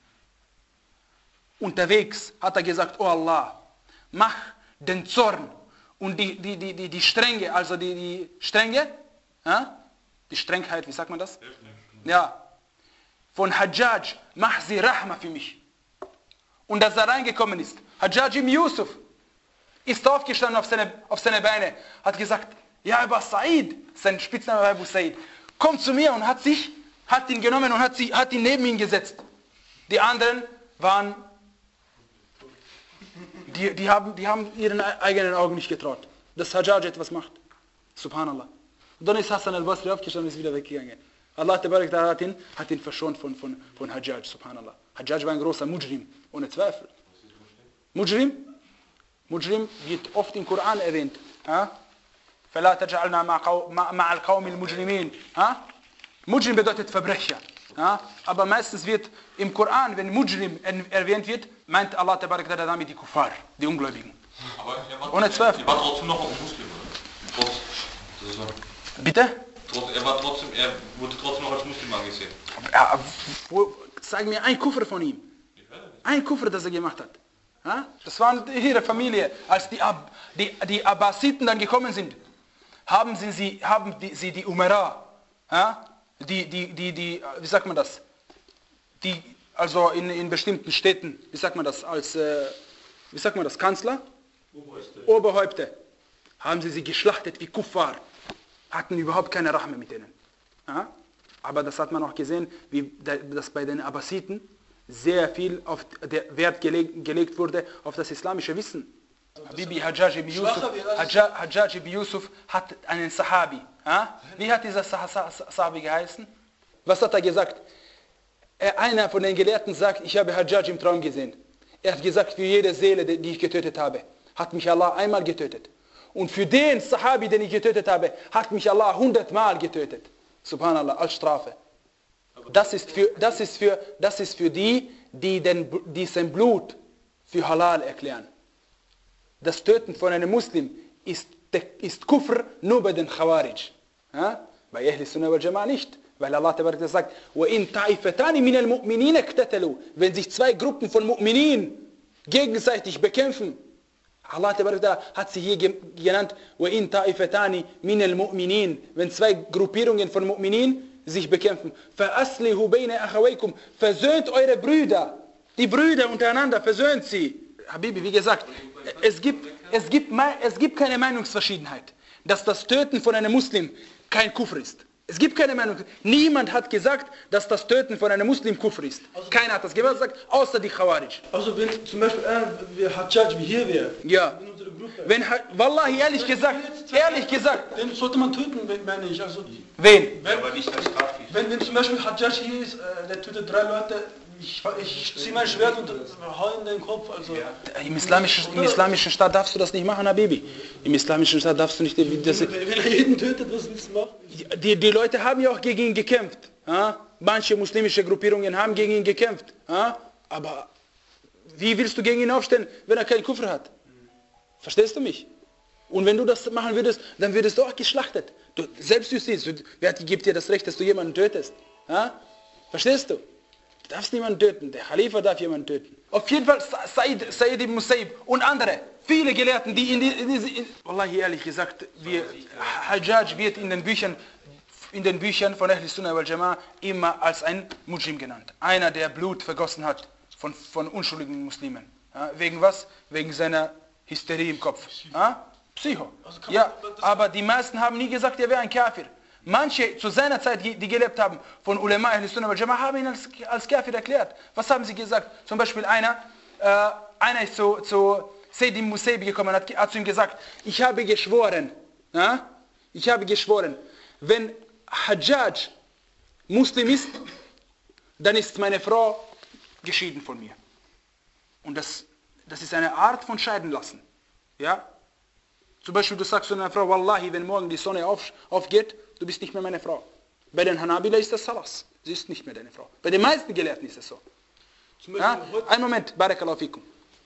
Speaker 1: Unterwegs hat er gesagt, oh Allah, mach den Zorn und die, die, die, die, die Strenge, also die, die Strenge, äh, die Strengheit, wie sagt man das? Ja, von Hajjaj, mach sie Rahma für mich. Und als er reingekommen ist, Hajjaj ibn Yusuf ist aufgestanden auf seine, auf seine Beine, hat gesagt, ja, Abu Sa'id, sein Spitzname war Abu Sa'id, kommt zu mir und hat sich, hat ihn genommen und hat, sie, hat ihn neben ihn gesetzt. Die anderen waren, die, die, haben, die haben ihren eigenen Augen nicht getraut, dass Hajjaj etwas macht. Subhanallah. Und dann ist Hassan al-Basri aufgestanden und ist wieder weggegangen. Allah hat ihn, hat ihn verschont von, von, von Hajjaj, subhanallah. Hajjaj war ein großer Mujrim, ohne Zweifel. Mujrim? Mujrim wird oft im Koran erwähnt. Ja? فَلَا تَجْعَلْنَا مَعَ الْقَوْمِ الْمُجْرِمِينَ. Mujrim bedeutet Verbrecher. Ja? Aber meistens wird im Koran, wenn Mujrim erwähnt wird, meint Allah damit die Kuffar, die Ungläubigen.
Speaker 7: Aber er war,
Speaker 1: ohne Zweifel.
Speaker 7: Er war trotzdem noch ein Muslim, oder? Bitte? Er war trotzdem, er wurde trotzdem noch als Muslim angesehen.
Speaker 1: Ja, wo, sag mir ein Kufr von ihm. Ein Kufr, das er gemacht hat. Ja? Das waren ihre Familie. Als die, Ab, die, die Abbasiten dann gekommen sind, haben sie, sie, haben die, sie die Umara, ja? die, die, die, die, wie sagt man das? Die, also in, in bestimmten Städten, wie sagt man das, als, äh, wie sagt man das, Kanzler? Oberhäupte. Oberhäupte. Haben sie sie geschlachtet wie Kuffar. Hatten überhaupt keine Rahme mit denen. Ja? Aber das hat man auch gesehen, wie das bei den Abbasiten sehr viel auf der Wert geleg, gelegt wurde auf das islamische Wissen. Bibi Hajjaj ibn Yusuf, Hajjaj ibn Yusuf hat einen Sahabi. Ja? Wie hat dieser Sahabi geheißen? Was hat er gesagt? Er, einer von den Gelehrten sagt, ich habe Hajjaj im Traum gesehen. Er hat gesagt, für jede Seele, die ich getötet habe, hat mich Allah einmal getötet. Und für den Sahabi, den ich getötet habe, hat mich Allah hundertmal getötet. Subhanallah, als Strafe. Das ist für, das ist für, das ist für die, die den, diesen Blut für Halal erklären. Das Töten von einem Muslim ist, ist Kufr nur bei den Khawarij. Ja? Bei Ahl Sunnah wal Jama'a nicht. Weil Allah sagt, وَإِن تَعِفَتَانِ مِنَ الْمُؤْمِنِينَ اقْتَتَلُوا. Wenn sich zwei Gruppen von Mu'minin gegenseitig bekämpfen, Allah hat sie hier genannt, وَإِن تَعِفَتَانِ مِنَ الْمُؤْمِنِينَ. Wenn zwei Gruppierungen von Mu'minin sich bekämpfen, فَأَصْلِحُوا بَيْنَ أَخَوَيْكُمْ. Versöhnt eure Brüder. Die Brüder untereinander, versöhnt sie. Habibi, wie gesagt, es gibt, es gibt, es gibt keine Meinungsverschiedenheit, dass das Töten von einem Muslim kein Kufr ist. Es gibt keine Meinung. Niemand hat gesagt, dass das Töten von einem Muslim Kufr ist. Also, keiner hat das gesagt, außer die Khawarij.
Speaker 2: Also wenn zum Beispiel einer wie Hajjaj wie hier wäre,
Speaker 1: ja. in unserer Gruppe. Wenn, Wallahi, ehrlich gesagt, ehrlich gesagt.
Speaker 2: Den sollte man töten, meine ich. Also,
Speaker 1: wen?
Speaker 7: Wenn, aber nicht als Kafir.
Speaker 2: Wenn, wenn zum Beispiel Hajjaj hier ist, äh, der tötet drei Leute, ich, ich ziehe mein Schwert und hau in den Kopf. Also.
Speaker 1: Ja. Im, islamischen, Im islamischen Staat darfst du das nicht machen, Habibi. Im islamischen Staat darfst du nicht... Das,
Speaker 2: wenn, wenn er jeden tötet, was willst du machen?
Speaker 1: Die, die Leute haben ja auch gegen ihn gekämpft. Ja? Manche muslimische Gruppierungen haben gegen ihn gekämpft. Ja? Aber wie willst du gegen ihn aufstehen, wenn er keinen Kufr hat? Verstehst du mich? Und wenn du das machen würdest, dann würdest du auch geschlachtet. Du, Selbstjustiz, wer gibt dir das Recht, dass du jemanden tötest? Ja? Verstehst du? Du darfst niemanden töten, der Khalifa darf jemanden töten. Auf jeden Fall Said, Said ibn Musayyib und andere, viele Gelehrten, die in, die, in diese... In, Wallahi, ehrlich gesagt, wir, Hajjaj wird in den Büchern, in den Büchern von Ahl Sunnah wal Jama'a immer als ein Mujrim genannt. Einer, der Blut vergossen hat von, von unschuldigen Muslimen. Ja, wegen was? Wegen seiner Hysterie im Kopf. Ja? Psycho. Ja, aber die meisten haben nie gesagt, er wäre ein Kafir. Manche zu seiner Zeit, die gelebt haben, von Ulema Ahl Sunnah wal Jama'a, haben ihn als, als Kafir erklärt. Was haben sie gesagt? Zum Beispiel einer, äh, einer ist zu, zu Said ibn Musayyib gekommen und hat, hat zu ihm gesagt, ich habe geschworen, ja? ich habe geschworen, wenn Hajjaj Muslim ist, dann ist meine Frau geschieden von mir. Und das, das ist eine Art von Scheiden lassen. Ja? Zum Beispiel, du sagst zu deiner Frau, Wallahi, wenn morgen die Sonne auf, aufgeht, du bist nicht mehr meine Frau. Bei den Hanabila ist das Salas. Sie ist nicht mehr deine Frau. Bei den meisten Gelehrten ist es so. Ja? Ein Moment, Barakallahu fikum.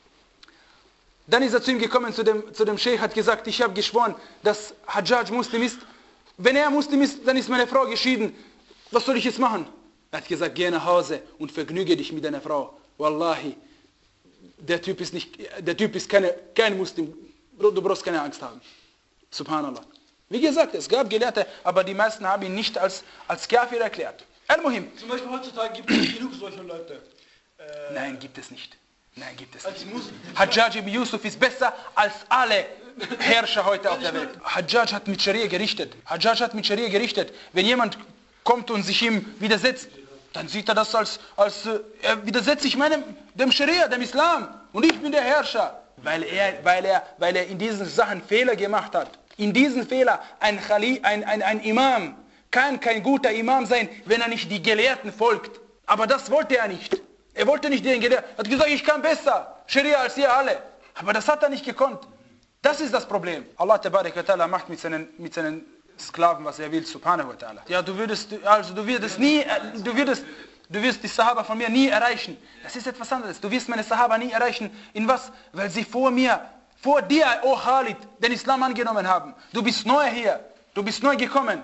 Speaker 1: Dann ist er zu ihm gekommen, zu dem, zu dem Sheikh, hat gesagt, ich habe geschworen, dass Hajjaj Muslim ist. Wenn er Muslim ist, dann ist meine Frau geschieden. Was soll ich jetzt machen? Er hat gesagt, geh nach Hause und vergnüge dich mit deiner Frau. Wallahi, der Typ ist, nicht, der typ ist keine, kein Muslim. Du brauchst keine Angst haben. Subhanallah. Wie gesagt, es gab Gelehrte, aber die meisten haben ihn nicht als, als Kafir erklärt. Al-Muhim.
Speaker 2: Zum Beispiel heutzutage gibt es genug solcher Leute.
Speaker 1: Äh, Nein, gibt es nicht. Nein, gibt es nicht. Hajjaj ibn Yusuf ist besser als alle Herrscher heute auf der Welt. Hajjaj hat mit Scharia gerichtet. Hajjaj hat mit Scharia gerichtet. Wenn jemand kommt und sich ihm widersetzt, dann sieht er das als, als er widersetzt sich meinem, dem Scharia, dem Islam. Und ich bin der Herrscher. Weil er, weil er, weil er in diesen Sachen Fehler gemacht hat. In diesen Fehler, ein, Khali, ein, ein, ein Imam kann kein guter Imam sein, wenn er nicht die Gelehrten folgt. Aber das wollte er nicht. Er wollte nicht den Gelehrten. Er hat gesagt, ich kann besser, Scharia als ihr alle. Aber das hat er nicht gekonnt. Das ist das Problem. Allah Tabarak wa Ta'ala macht mit seinen, mit seinen Sklaven, was er will, Subhanahu wa Ta'ala. Ja, du würdest, also du würdest nie, du würdest, du wirst die Sahaba von mir nie erreichen. Das ist etwas anderes. Du wirst meine Sahaba nie erreichen. In was? Weil sie vor mir, vor dir, O oh Khalid, den Islam angenommen haben. Du bist neu hier. Du bist neu gekommen.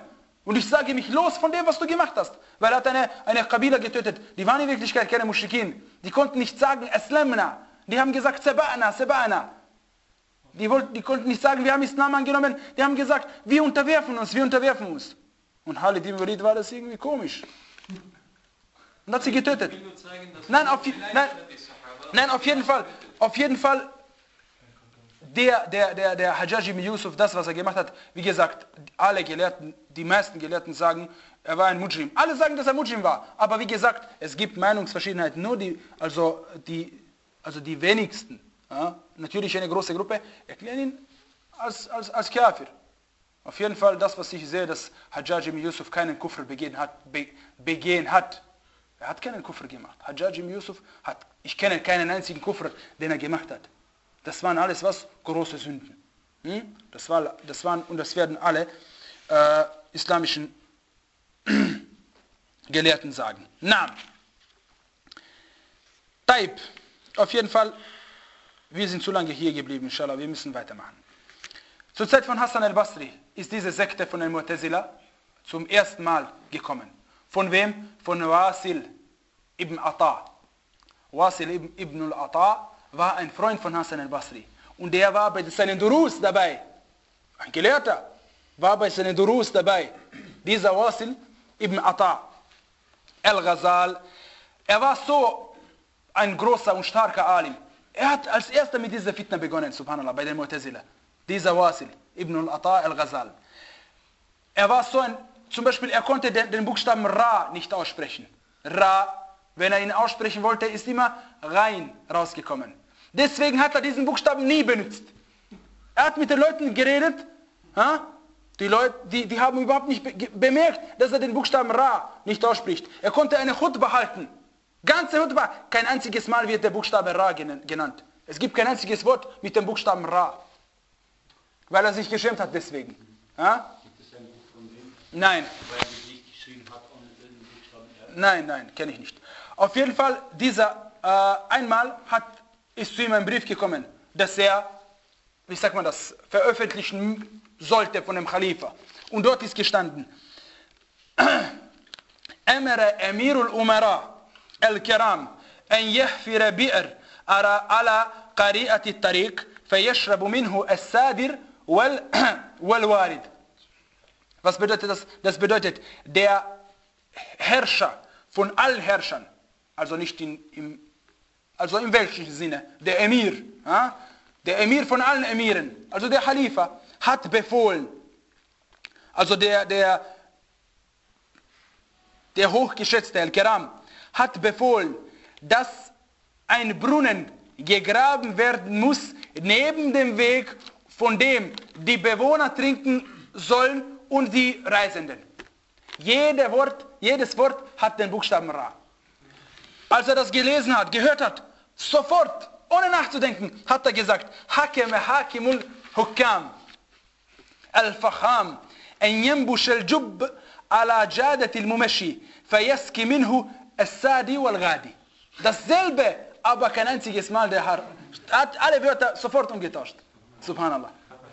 Speaker 1: Und ich sage mich los von dem, was du gemacht hast. Weil er hat eine, eine Qabila getötet. Die waren in Wirklichkeit keine Muschrikin. Die konnten nicht sagen, Aslamna. Die haben gesagt, Saba'na, Saba'na. Die, wollten, die konnten nicht sagen, wir haben Islam angenommen. Die haben gesagt, wir unterwerfen uns, wir unterwerfen uns. Und Khalid ibn Walid war das irgendwie komisch. Und hat sie getötet. Nein, auf, nein, nein, auf jeden Fall. Auf jeden Fall. Der, der, der, der Hajjaj ibn Yusuf, das, was er gemacht hat, wie gesagt, alle Gelehrten, die meisten Gelehrten sagen, er war ein Mujrim. Alle sagen, dass er Mujrim war. Aber wie gesagt, es gibt Meinungsverschiedenheiten. Nur die, also die, also die wenigsten, ja, natürlich eine große Gruppe, erklären ihn als, als, als Kafir. Auf jeden Fall, das, was ich sehe, dass Hajjaj ibn Yusuf keinen Kufr begehen hat, be, begehen hat. Er hat keinen Kufr gemacht. Hajjaj ibn Yusuf hat, ich kenne keinen einzigen Kufr, den er gemacht hat. Das waren alles was? Große Sünden. Hm? Das, war, das waren, und das werden alle äh, islamischen Gelehrten sagen. Na, Taib, auf jeden Fall, wir sind zu lange hier geblieben, inshallah, wir müssen weitermachen. Zur Zeit von Hassan al-Basri ist diese Sekte von den Mu'tazila zum ersten Mal gekommen. Von wem? Von Wasil ibn Ata. Wasil ibn, ibn al-Ata war ein Freund von Hassan al-Basri. Und der war bei seinen Durus dabei. Ein Gelehrter war bei seinen Durus dabei. Dieser Wasil ibn Ata al-Ghazal, er war so ein großer und starker Alim. Er hat als erster mit dieser Fitna begonnen, subhanallah, bei den Mu'tazila. Dieser Wasil ibn al-Ata al-Ghazal. Er war so ein, zum Beispiel, er konnte den, den Buchstaben Ra nicht aussprechen. Ra, wenn er ihn aussprechen wollte, ist immer rein rausgekommen. Deswegen hat er diesen Buchstaben nie benutzt. Er hat mit den Leuten geredet, ha? Die Leute, die, die haben überhaupt nicht be bemerkt, dass er den Buchstaben Ra nicht ausspricht. Er konnte eine Khutbah halten. Ganze Khutbah. Kein einziges Mal wird der Buchstabe Ra genannt. Es gibt kein einziges Wort mit dem Buchstaben Ra. Weil er sich geschämt hat deswegen. Ha?
Speaker 3: Gibt es ein Buch von dem?
Speaker 1: Nein.
Speaker 3: Weil er sich geschrieben hat ohne den Buchstaben R?
Speaker 1: Nein, nein, kenne ich nicht. Auf jeden Fall, dieser äh, einmal hat, ist zu ihm ein Brief gekommen, dass er, wie sagt man das, veröffentlichen sollte von dem Khalifa. Und dort ist gestanden, Amara Amirul Umara al-Kiram an yahfira bi'r ala qari'ati at-tariq fayashrabu minhu as-sadir wal-warid. Was bedeutet das? Das bedeutet, der Herrscher von allen Herrschern, also nicht in, im, also im welchen Sinne, der Emir, ja? Der Emir von allen Emiren, also der Khalifa, hat befohlen, also der, der, der hochgeschätzte Al-Kiram, hat befohlen, dass ein Brunnen gegraben werden muss, neben dem Weg, von dem die Bewohner trinken sollen und die Reisenden. Jede Wort, jedes Wort hat den Buchstaben Ra. Als er das gelesen hat, gehört hat, sofort, ohne nachzudenken, hat er gesagt, Hakeme Hakimul Hukam Al-Fakham an yanbush al-Jubb ala Jadat al-Mumashi fayaski minhu as-Sadi wal-Ghadi. Dasselbe, aber kein einziges Mal der Herr hat alle Wörter sofort umgetauscht. Subhanallah.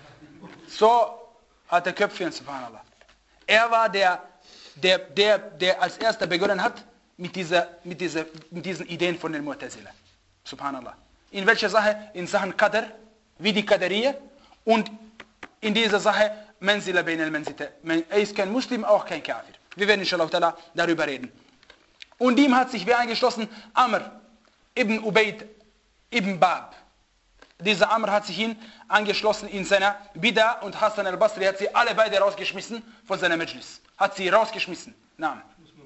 Speaker 1: So hat er Köpfchen, subhanallah. Er war der, der, der, der als erster begonnen hat mit, dieser, mit, dieser, mit diesen Ideen von den Mu'tazila. Subhanallah. In welcher Sache? In Sachen Qadr, wie die Qadariya, und in dieser Sache Manzila bain al-Manzita. Er ist kein Muslim, auch kein Kafir. Wir werden inshallah darüber reden. Und ihm hat sich wer eingeschlossen? Amr ibn Ubayd ibn Bab. Dieser Amr hat sich ihn angeschlossen in seiner Bida, und Hassan al-Basri hat sie alle beide rausgeschmissen von seiner Majlis. Hat sie rausgeschmissen. Naam.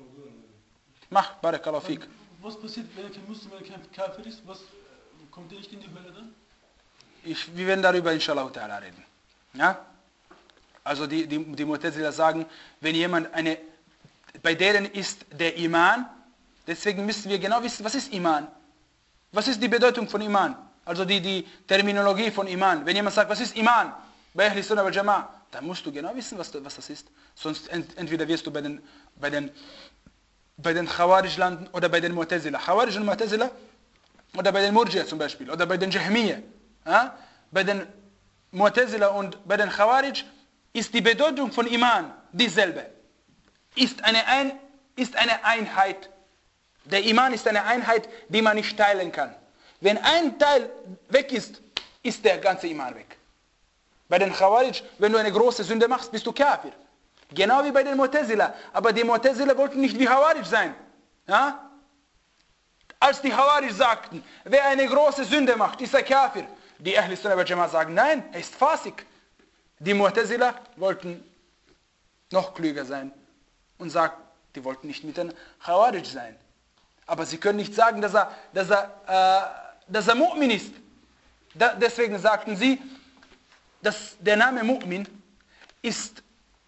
Speaker 1: Mach, barakallahu fik.
Speaker 2: Was passiert, wenn er kein Muslim, wenn er kein Kafir ist? Was, kommt er nicht in die Hölle dann?
Speaker 1: Ich, wir werden darüber inshallah ta'ala reden. Ja? Also die, die, die Mu'tazila sagen, wenn jemand eine, bei denen ist der Iman, deswegen müssen wir genau wissen, was ist Iman? Was ist die Bedeutung von Iman? Also die, die Terminologie von Iman. Wenn jemand sagt, was ist Iman? Bei Ahl Sunnah wal Jama'a, dann musst du genau wissen, was, was das ist. Sonst ent, entweder wirst du bei den, bei den, bei den Khawarij landen oder bei den Mu'tazila. Khawarij und Mu'tazila oder bei den Murji'a zum Beispiel oder bei den Jahmiyyah. Ja? Bei den Mu'tazila und bei den Khawarij ist die Bedeutung von Iman dieselbe. ist eine, ein, ist eine Einheit. Der Iman ist eine Einheit, die man nicht teilen kann. Wenn ein Teil weg ist, ist der ganze Iman weg. Bei den Khawarij, wenn du eine große Sünde machst, bist du Kafir. Genau wie bei den Mu'tazila. Aber die Mu'tazila wollten nicht wie Khawarij sein. Ja? Als die Khawarij sagten, wer eine große Sünde macht, ist er Kafir. Die Ahl Sunnah wal Jamaah sagen, nein, er ist Fasik. Die Mu'tazila wollten noch klüger sein und sagten, die wollten nicht mit den Khawarij sein. Aber sie können nicht sagen, dass er, dass er, äh, dass er Mu'min ist. Da, deswegen sagten sie, dass der Name Mu'min ist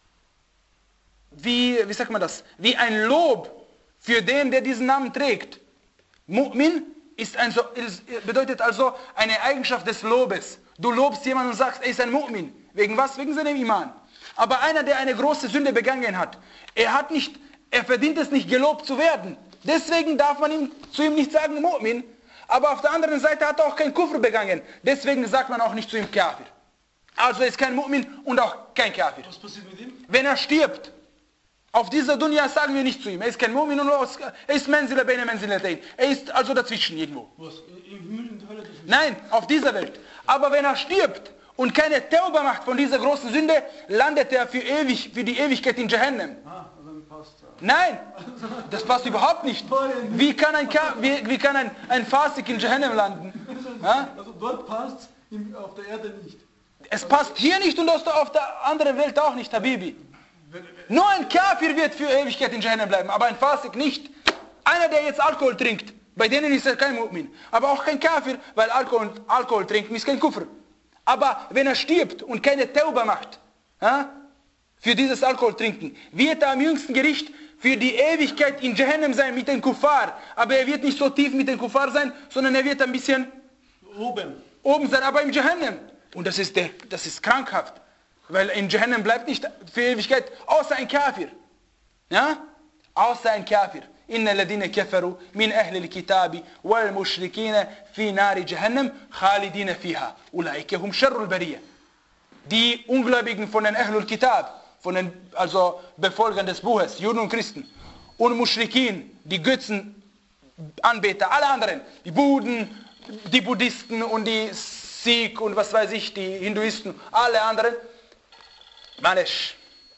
Speaker 1: wie, wie sagt man das, wie ein Lob für den, der diesen Namen trägt. Mu'min ist ein, bedeutet also eine Eigenschaft des Lobes. Du lobst jemanden und sagst, er ist ein Mu'min. Wegen was? Wegen seinem Iman. Aber einer, der eine große Sünde begangen hat, er hat nicht, er verdient es nicht, gelobt zu werden. Deswegen darf man ihm, zu ihm nicht sagen Mu'min. Aber auf der anderen Seite hat er auch kein Kufr begangen. Deswegen sagt man auch nicht zu ihm Kafir. Also er ist kein Mu'min und auch kein Kafir.
Speaker 2: Was passiert mit ihm?
Speaker 1: Wenn er stirbt, auf dieser Dunya sagen wir nicht zu ihm, er ist kein Mu'min und er ist Menzila beine Menzilatain. Er ist also dazwischen irgendwo.
Speaker 2: Was? Im Himmel und Hölle?
Speaker 1: Nein, auf dieser Welt. Aber wenn er stirbt und keine Tauba macht von dieser großen Sünde, landet er für, ewig, für die Ewigkeit in Jahannam.
Speaker 2: Ah, dann passt ja.
Speaker 1: Nein, das passt überhaupt nicht. Wie kann ein, Ka wie, wie kann ein, ein Fasik in Jahannam landen? Ja?
Speaker 2: Also dort passt es, auf der Erde nicht.
Speaker 1: Es passt hier nicht und auf der anderen Welt auch nicht, Habibi. Nur ein Kafir wird für Ewigkeit in Jahannam bleiben, aber ein Fasik nicht. Einer, der jetzt Alkohol trinkt, bei denen ist er kein Mu'min. Aber auch kein Kafir, weil Alkohol, Alkohol trinken ist kein Kufr. Aber wenn er stirbt und keine Tauba macht, ja, für dieses Alkohol trinken, wird er am jüngsten Gericht für die Ewigkeit in Jahannam sein mit den Kuffar. Aber er wird nicht so tief mit den Kuffar sein, sondern er wird ein bisschen
Speaker 2: oben,
Speaker 1: oben sein, aber im Jahannam. Und das ist, der, das ist krankhaft. Weil in Jahannam bleibt nicht für Ewigkeit, außer ein Kafir. Ja? Außer ein Kafir. Inna ladina kafaru min ahli al-kitabi wal mushrikina fi nari Jahannam khalidina fiha. Ulaika hum sharrul bariyah. Die Ungläubigen von den Ahlul Kitab, von den also Befolgern des Buches, Juden und Christen, und Mushrikin, die Götzenanbeter, alle anderen, die Buden, die Buddhisten und die Sikh und was weiß ich, die Hinduisten, alle anderen, Malesh.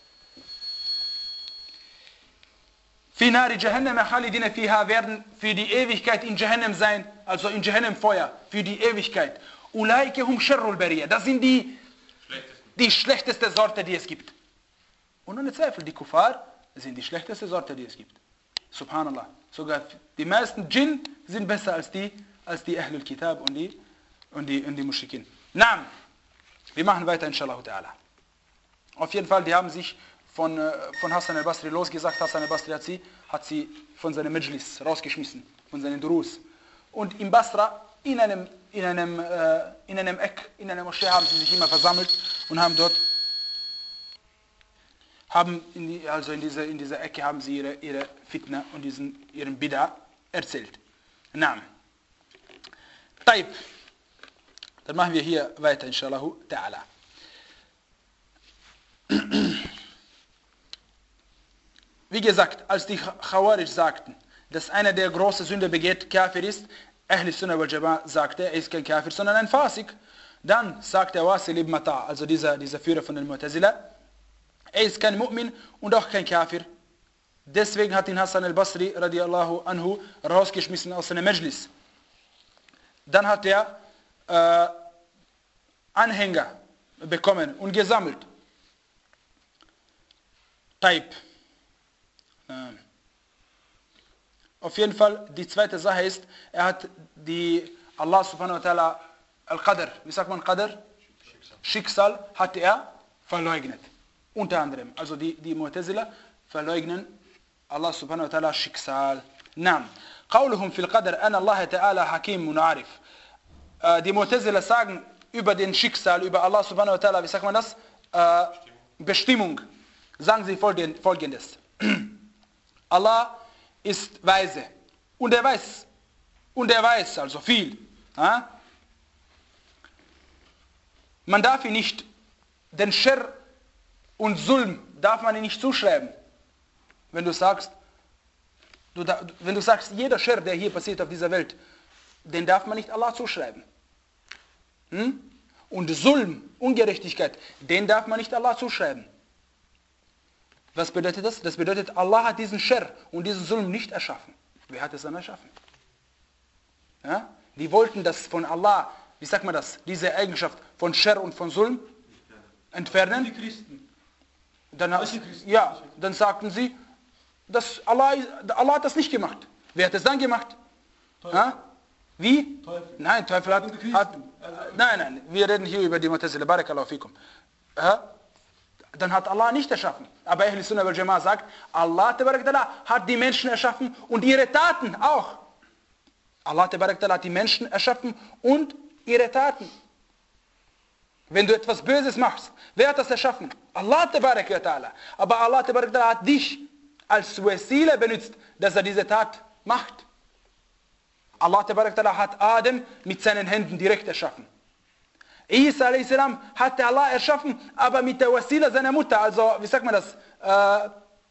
Speaker 1: Fi nari Jahannam khalidina fiha, werden für die Ewigkeit in Jahannam sein, also in Jahannam Feuer, für die Ewigkeit. Ulaika hum sharrul bariyah. Das sind die die schlechteste Sorte, die es gibt. Und ohne Zweifel, die Kuffar sind die schlechteste Sorte, die es gibt. Subhanallah. Sogar die meisten Djinn sind besser als die, als die Ahlul Kitab und die, und die, und die Mushrikin. Naam. Wir machen weiter, inshallah ta'ala. Auf jeden Fall, die haben sich von, von Hassan al-Basri losgesagt. Hassan al-Basri hat sie, hat sie von seinem Majlis rausgeschmissen, von seinen Durus. Und in Basra, in einem, in einem, äh, in einem Eck, in einer Moschee haben sie sich immer versammelt und haben dort, haben in die, also in dieser, in dieser Ecke haben sie ihre, ihre Fitna und diesen, ihren Bid'a erzählt. Naam. Taib. Dann machen wir hier weiter, inshallah ta'ala. Wie gesagt, als die Khawarij sagten, dass einer, der große Sünde begeht, Kafir ist, Ahl Sunnah wal Jamaah sagte, er ist kein Kafir, sondern ein Fasik. Dann sagt der Wasil ibn Mata', also dieser, dieser Führer von den Mu'tazila, er ist kein Mu'min und auch kein Kafir. Deswegen hat ihn Hassan al-Basri radiallahu anhu rausgeschmissen aus seinem Majlis. Dann hat er äh, Anhänger bekommen und gesammelt. Taib. Ähm. Auf jeden Fall, die zweite Sache ist, er hat die Allah subhanahu wa ta'ala Al-Qadr, wie sagt man Qadr? Schicksal. Schicksal hat er verleugnet. Unter anderem, also die, die Mu'tazila verleugnen Allah subhanahu wa ta'ala Schicksal. Naam. Qawluhum fil Qadr, an Allah ta'ala hakim munarif. Die Mu'tazila sagen über den Schicksal, über Allah subhanahu wa ta'ala, wie sagt man das? Äh, Bestimmung. Sagen sie folgendes. Allah ist weise. Und er weiß. Und er weiß also viel. Ja? Man darf ihn nicht, den Scherr und Zulm darf man ihn nicht zuschreiben. wenn du sagst, du, wenn du sagst, jeder Scher, der hier passiert auf dieser Welt, den darf man nicht Allah zuschreiben. Hm? Und Sulm, Ungerechtigkeit, den darf man nicht Allah zuschreiben. Was bedeutet das? Das bedeutet, Allah hat diesen Scher und diesen Sulm nicht erschaffen. Wer hat es dann erschaffen? Ja? Die wollten das von Allah, wie sagt man das, diese Eigenschaft von Scher und von Sulm entfernen.
Speaker 2: Die Christen.
Speaker 1: Dann,
Speaker 2: Welche Christen?
Speaker 1: ja, dann sagten sie, dass Allah, Allah hat das nicht gemacht. Wer hat es dann gemacht? Ja? Wie?
Speaker 2: Teufel.
Speaker 1: Nein, Teufel hat, hat nein, nein, wir reden hier über die Mu'tazila, Barakallahu fikum. Ja? Dann hat Allah nicht erschaffen. Aber Ahl Sunnah wal Jama'ah sagt, Allah hat die Menschen erschaffen und ihre Taten auch. Allah hat die Menschen erschaffen und ihre Taten. Wenn du etwas Böses machst, wer hat das erschaffen? Allah. Aber Allah hat dich als Wasila benutzt, dass er diese Tat macht. Allah hat Adam mit seinen Händen direkt erschaffen. Isa a.s. hatte Allah erschaffen, aber mit der Wasila seiner Mutter, also wie sagt man das? Äh,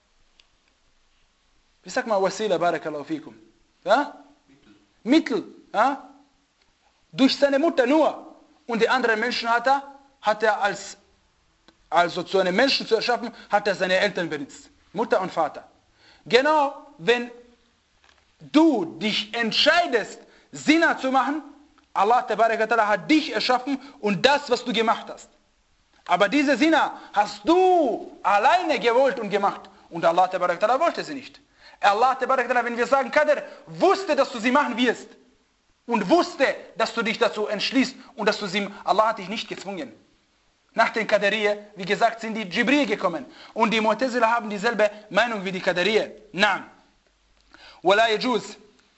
Speaker 1: wie sagt man Wasila, Barakallahu fikum? Ja? Mittel. Ja? Durch seine Mutter nur. Und die anderen Menschen hat er, hat er als, also zu einem Menschen zu erschaffen, hat er seine Eltern benutzt. Mutter und Vater. Genau, wenn du dich entscheidest, Zina zu machen, Allah hat dich erschaffen und das, was du gemacht hast. Aber diese Zina hast du alleine gewollt und gemacht. Und Allah wollte sie nicht. Allah, wenn wir sagen, Qadr, wusste, dass du sie machen wirst. Und wusste, dass du dich dazu entschließt und dass du sie, Allah hat dich nicht gezwungen. Nach den Qadariyya, wie gesagt, sind die Jibril gekommen. Und die Mu'tazila haben dieselbe Meinung wie die Qadariyya. Naam. ولا يجوز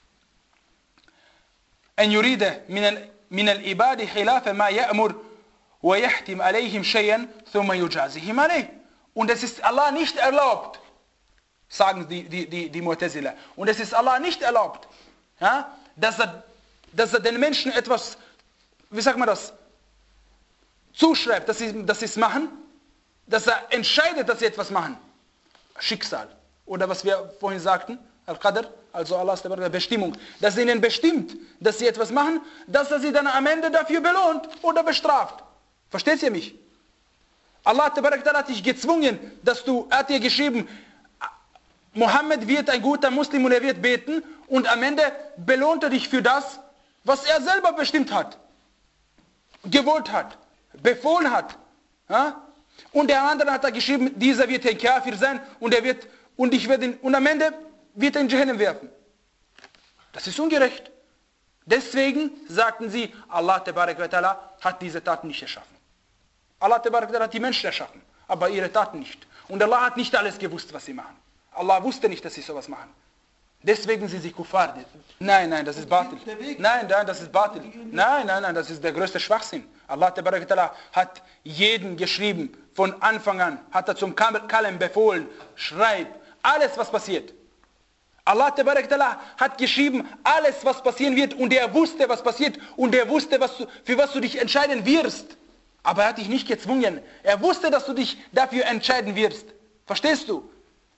Speaker 1: أن يريد من من العباد خلاف ما يأمر ويحتم عليهم شيئا ثم يجازيهم عليه. Und es ist Allah nicht erlaubt, sagen die, die, die, die Mu'tazila. Und es ist Allah nicht erlaubt, ja, dass, er, dass er den Menschen etwas, wie sagt man das, zuschreibt, dass sie, dass sie es machen, dass er entscheidet, dass sie etwas machen. Schicksal. Oder was wir vorhin sagten, Al-Qadr, also Allahs Bestimmung, dass er ihnen bestimmt, dass sie etwas machen, dass er sie dann am Ende dafür belohnt oder bestraft. Versteht ihr mich? Allah hat dich gezwungen, dass du, er hat dir geschrieben, Mohammed wird ein guter Muslim und er wird beten und am Ende belohnt er dich für das, was er selber bestimmt hat, gewollt hat, befohlen hat. Ja? Und der andere hat er geschrieben, dieser wird ein Kafir sein und er wird, und ich werde ihn, und am Ende wird er in Jahannam werfen. Das ist ungerecht. Deswegen sagten sie, Allah hat diese Taten nicht erschaffen. Allah hat die Menschen erschaffen, aber ihre Taten nicht. Und Allah hat nicht alles gewusst, was sie machen. Allah wusste nicht, dass sie sowas machen. Deswegen sind sie Kuffar. Nein, nein, das ist Batil. Nein, nein, das ist Batil. Nein, nein, nein, das ist der größte Schwachsinn. Allah hat jeden geschrieben, von Anfang an, hat er zum Kalem befohlen, schreib, alles was passiert. Allah hat geschrieben, alles was passieren wird und er wusste, was passiert und er wusste, was du, für was du dich entscheiden wirst. Aber er hat dich nicht gezwungen. Er wusste, dass du dich dafür entscheiden wirst. Verstehst du?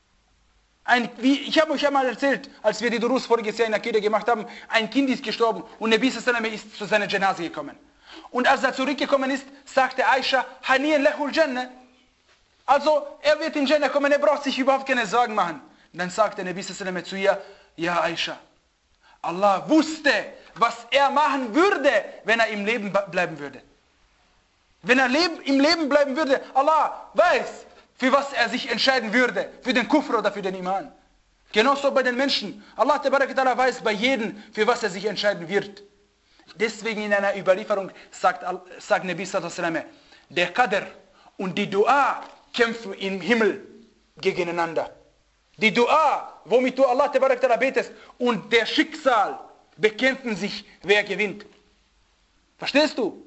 Speaker 1: Ein, wie, ich habe euch ja mal erzählt, als wir die Durus voriges Jahr in Akida gemacht haben, ein Kind ist gestorben und Nabi sallallahu alaihi wasallam ist zu seiner Janase gekommen. Und als er zurückgekommen ist, sagte Aisha, Haniyan lahul Jannah. Also, er wird in Jannah kommen, er braucht sich überhaupt keine Sorgen machen. Und dann sagte Nabi sallallahu alaihi wasallam zu ihr, ja Aisha, Allah wusste, was er machen würde, wenn er im Leben bleiben würde. Wenn er leb, im Leben bleiben würde, Allah weiß, für was er sich entscheiden würde, für den Kufr oder für den Iman. Genauso bei den Menschen. Allah weiß bei jedem, für was er sich entscheiden wird. Deswegen in einer Überlieferung sagt, sagt Nabi sallallahu alaihi wasallam, der Qadr und die Dua kämpfen im Himmel gegeneinander. Die Dua, womit du Allah betest, und der Schicksal bekämpfen sich, wer gewinnt. Verstehst du?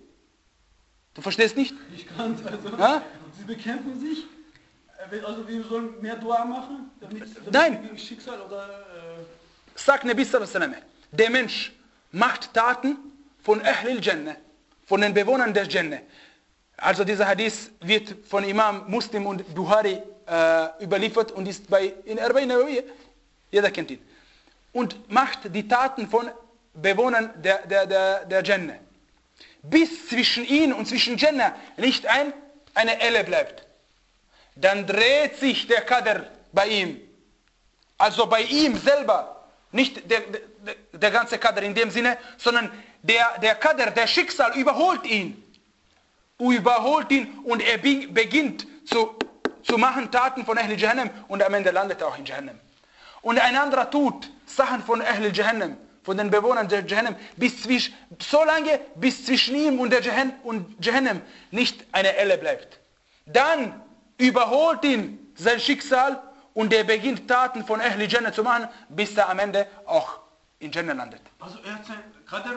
Speaker 1: Du verstehst nicht?
Speaker 2: Ich kann es also.
Speaker 1: Ha?
Speaker 2: Sie bekämpfen sich. Also wir sollen mehr Dua machen? Damit, damit
Speaker 1: Nein.
Speaker 2: Gegen Schicksal oder... Äh
Speaker 1: Sagt Nabi sallallahu alaihi wasallam, der Mensch macht Taten von Ahlil Jannah, von den Bewohnern der Jannah. Also dieser Hadith wird von Imam Muslim und Buhari äh, überliefert und ist bei in Arba'in Nawawiyya. Jeder kennt ihn. Und macht die Taten von Bewohnern der, der, der, der Jannah. Bis zwischen ihn und zwischen Jannah nicht ein, eine Elle bleibt. Dann dreht sich der Qadr bei ihm. Also bei ihm selber. Nicht der, der, der ganze Qadr in dem Sinne, sondern der, der Qadr, der Schicksal überholt ihn. Überholt ihn und er beginnt zu, zu machen Taten von Ahl Jahannam und am Ende landet er auch in Jahannam. Und ein anderer tut Sachen von Ahl Jahannam, von den Bewohnern der Jahannam, bis zwischen, so lange, bis zwischen ihm und der Jahannam, und Jahannam nicht eine Elle bleibt. Dann überholt ihn sein Schicksal und er beginnt Taten von Ahl Jannah zu machen, bis er am Ende auch in Jannah landet.
Speaker 2: Also er hat sein Qadr...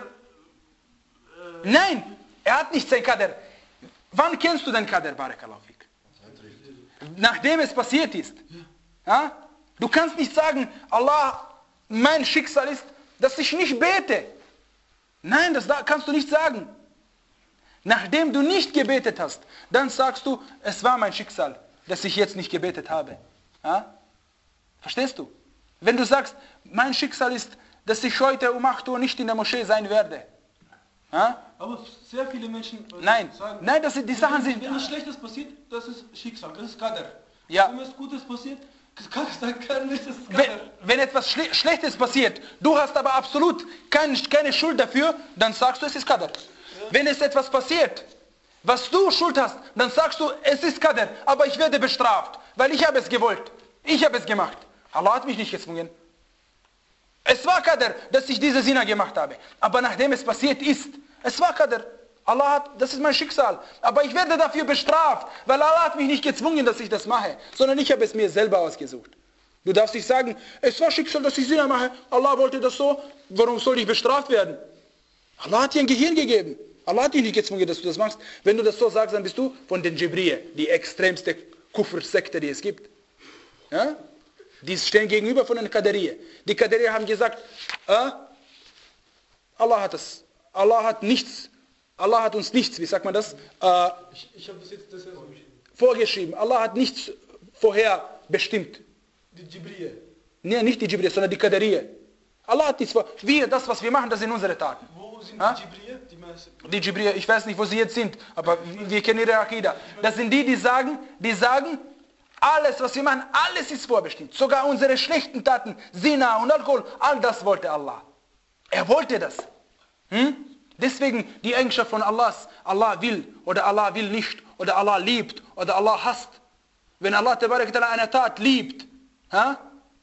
Speaker 2: Äh,
Speaker 1: Nein, er hat nicht sein Qadr. Wann kennst du den Qadr, Barakallahu fik? Nachdem es passiert ist. Ja? Du kannst nicht sagen, Allah, mein Schicksal ist, dass ich nicht bete. Nein, das kannst du nicht sagen. Nachdem du nicht gebetet hast, dann sagst du, es war mein Schicksal, dass ich jetzt nicht gebetet habe. Ja? Verstehst du? Wenn du sagst, mein Schicksal ist, dass ich heute um acht Uhr nicht in der Moschee sein werde. Ja?
Speaker 2: Aber sehr viele Menschen äh,
Speaker 1: Nein,
Speaker 2: sagen,
Speaker 1: nein, das sind die Sachen
Speaker 2: wenn,
Speaker 1: sind.
Speaker 2: wenn etwas Schlechtes passiert, das ist Schicksal, das ist Qadr.
Speaker 1: Ja.
Speaker 2: Wenn etwas Gutes passiert, kann ich sagen, kann nicht, das ist
Speaker 1: Wenn,
Speaker 2: Qadr.
Speaker 1: wenn etwas Schle Schlechtes passiert, du hast aber absolut kein, keine Schuld dafür, dann sagst du, es ist Qadr. Ja. Wenn es etwas passiert, was du Schuld hast, dann sagst du, es ist Qadr, aber ich werde bestraft, weil ich habe es gewollt. Ich habe es gemacht. Allah hat mich nicht gezwungen. Es war Qadr, dass ich diese Sina gemacht habe. Aber nachdem es passiert ist, es war Qadr. Allah hat, das ist mein Schicksal. Aber ich werde dafür bestraft, weil Allah hat mich nicht gezwungen, dass ich das mache, sondern ich habe es mir selber ausgesucht. Du darfst nicht sagen, es war Schicksal, dass ich Sina mache. Allah wollte das so, warum soll ich bestraft werden? Allah hat dir ein Gehirn gegeben. Allah hat dich nicht gezwungen, dass du das machst. Wenn du das so sagst, dann bist du von den Jibriya, die extremste Kufr-Sekte, die es gibt. Ja? Die stehen gegenüber von den Qadariyya. Die Qadariyya haben gesagt, äh, Allah hat das, Allah hat nichts, Allah hat uns nichts, wie sagt man das, äh,
Speaker 2: Ich, ich habe das jetzt das erst
Speaker 1: vorgeschrieben. Allah hat nichts vorher bestimmt.
Speaker 2: Die Jibriya.
Speaker 1: Nee, nicht die Jibriya, sondern die Qadariyya. Allah hat nichts vor. Wir, das, was wir machen, das sind unsere Taten.
Speaker 2: Wo sind
Speaker 1: Ha?
Speaker 2: die Jibriya? Die meisten.
Speaker 1: Die Jibriya, ich weiß nicht, wo sie jetzt sind, aber wir kennen ihre Akida. Das sind die, die sagen, die sagen, alles, was wir machen, alles ist vorbestimmt. Sogar unsere schlechten Taten, Zina und Alkohol, all das wollte Allah. Er wollte das. Hm? Deswegen die Eigenschaft von Allahs, Allah will oder Allah will nicht oder Allah liebt oder Allah hasst. Wenn Allah eine Tat liebt, ha,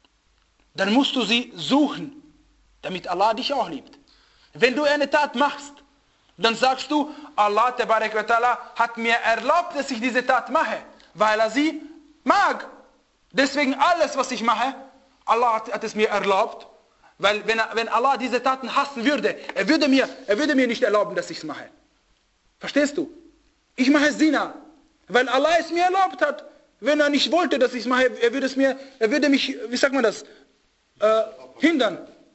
Speaker 1: dann musst du sie suchen, damit Allah dich auch liebt. Wenn du eine Tat machst, dann sagst du, Allah hat mir erlaubt, dass ich diese Tat mache, weil er sie mag. Deswegen alles, was ich mache, Allah hat, hat es mir erlaubt, weil wenn, wenn Allah diese Taten hassen würde, er würde mir, er würde mir nicht erlauben, dass ich es mache. Verstehst du? Ich mache Zina, weil Allah es mir erlaubt hat. Wenn er nicht wollte, dass ich es mache, er würde es mir, er würde mich, wie sagt man das, äh, hindern.